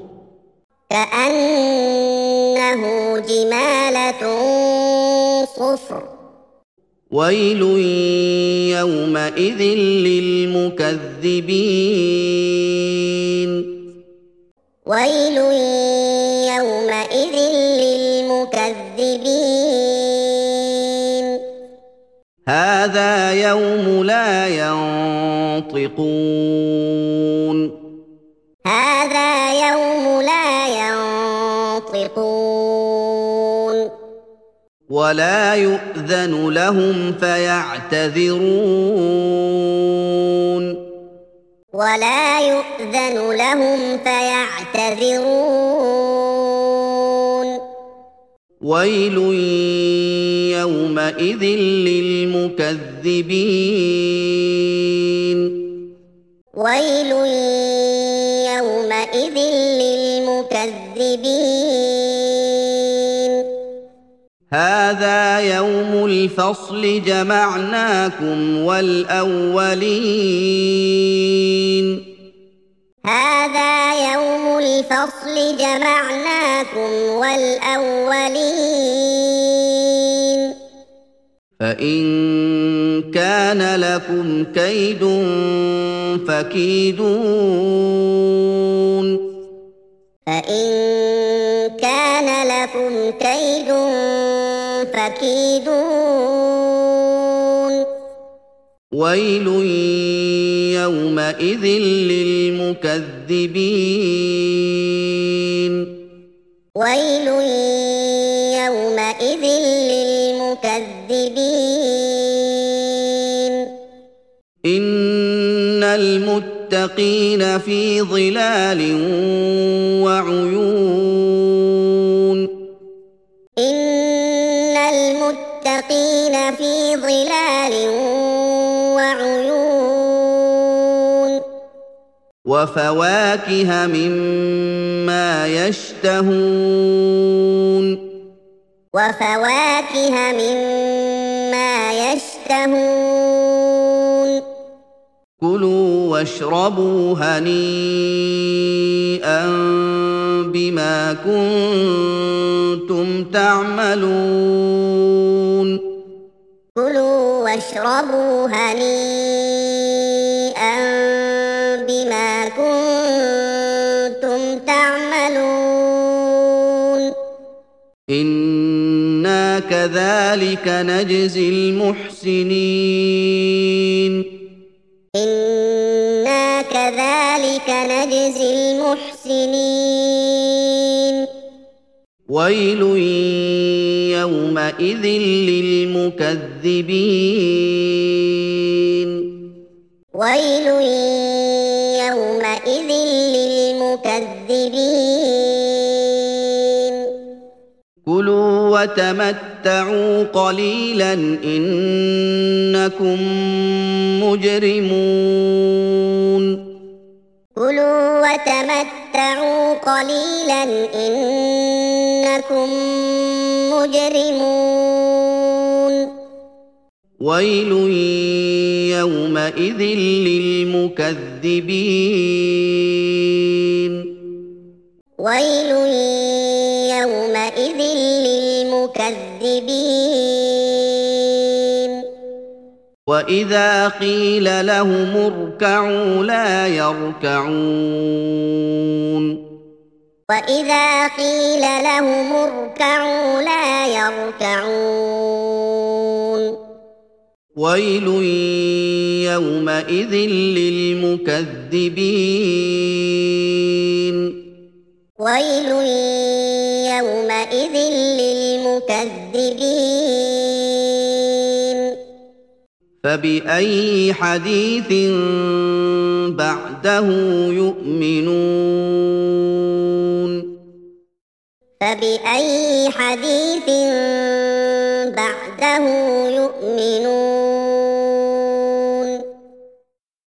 كأنه جمالة صفر ويل يومئذ للمكذبين ويل يومئذ للمكذبين هذا يوم لا ينطقون هذا يوم لا ينطقون ولا يؤذن لهم فيعتذرون ولا يؤذن لهم فيعتذرون ويل يومئذ للمكذبين ويل يومئذ للمكذبين هذا يوم الفصل جمعناكم والأولين هذا يوم الفصل جمعناكم والأولين فإن كان لكم كيد فكيدون فإن كان لكم كيد فكيدون ويل يومئذ للمكذبين ويل يومئذ للمكذبين إن المتقين في ظلال وعيون إن المتقين في ظلال وعيون وفواكه مما يشتهون وفواكه مما يشتهون كلوا واشربوا هنيئا بما كنتم تعملون كلوا واشربوا هنيئا بما كنتم تعملون إنا كذلك نجزي المحسنين إنا كذلك نجزي المحسنين ويل يومئذ للمكذبين ويل يومئذ للمكذبين كلوا وتمتعوا قليلا إنكم مجرمون كلوا وتمتعوا قليلا إنكم مجرمون ويل يومئذ للمكذبين ويل يومئذ للمكذبين وإذا قيل لهم اركعوا لا يركعون وإذا قيل لهم اركعوا لا يركعون ويل يومئذ للمكذبين ويل يومئذ للمكذبين فبأي حديث بعده يؤمنون فبأي حديث بعده يؤمنون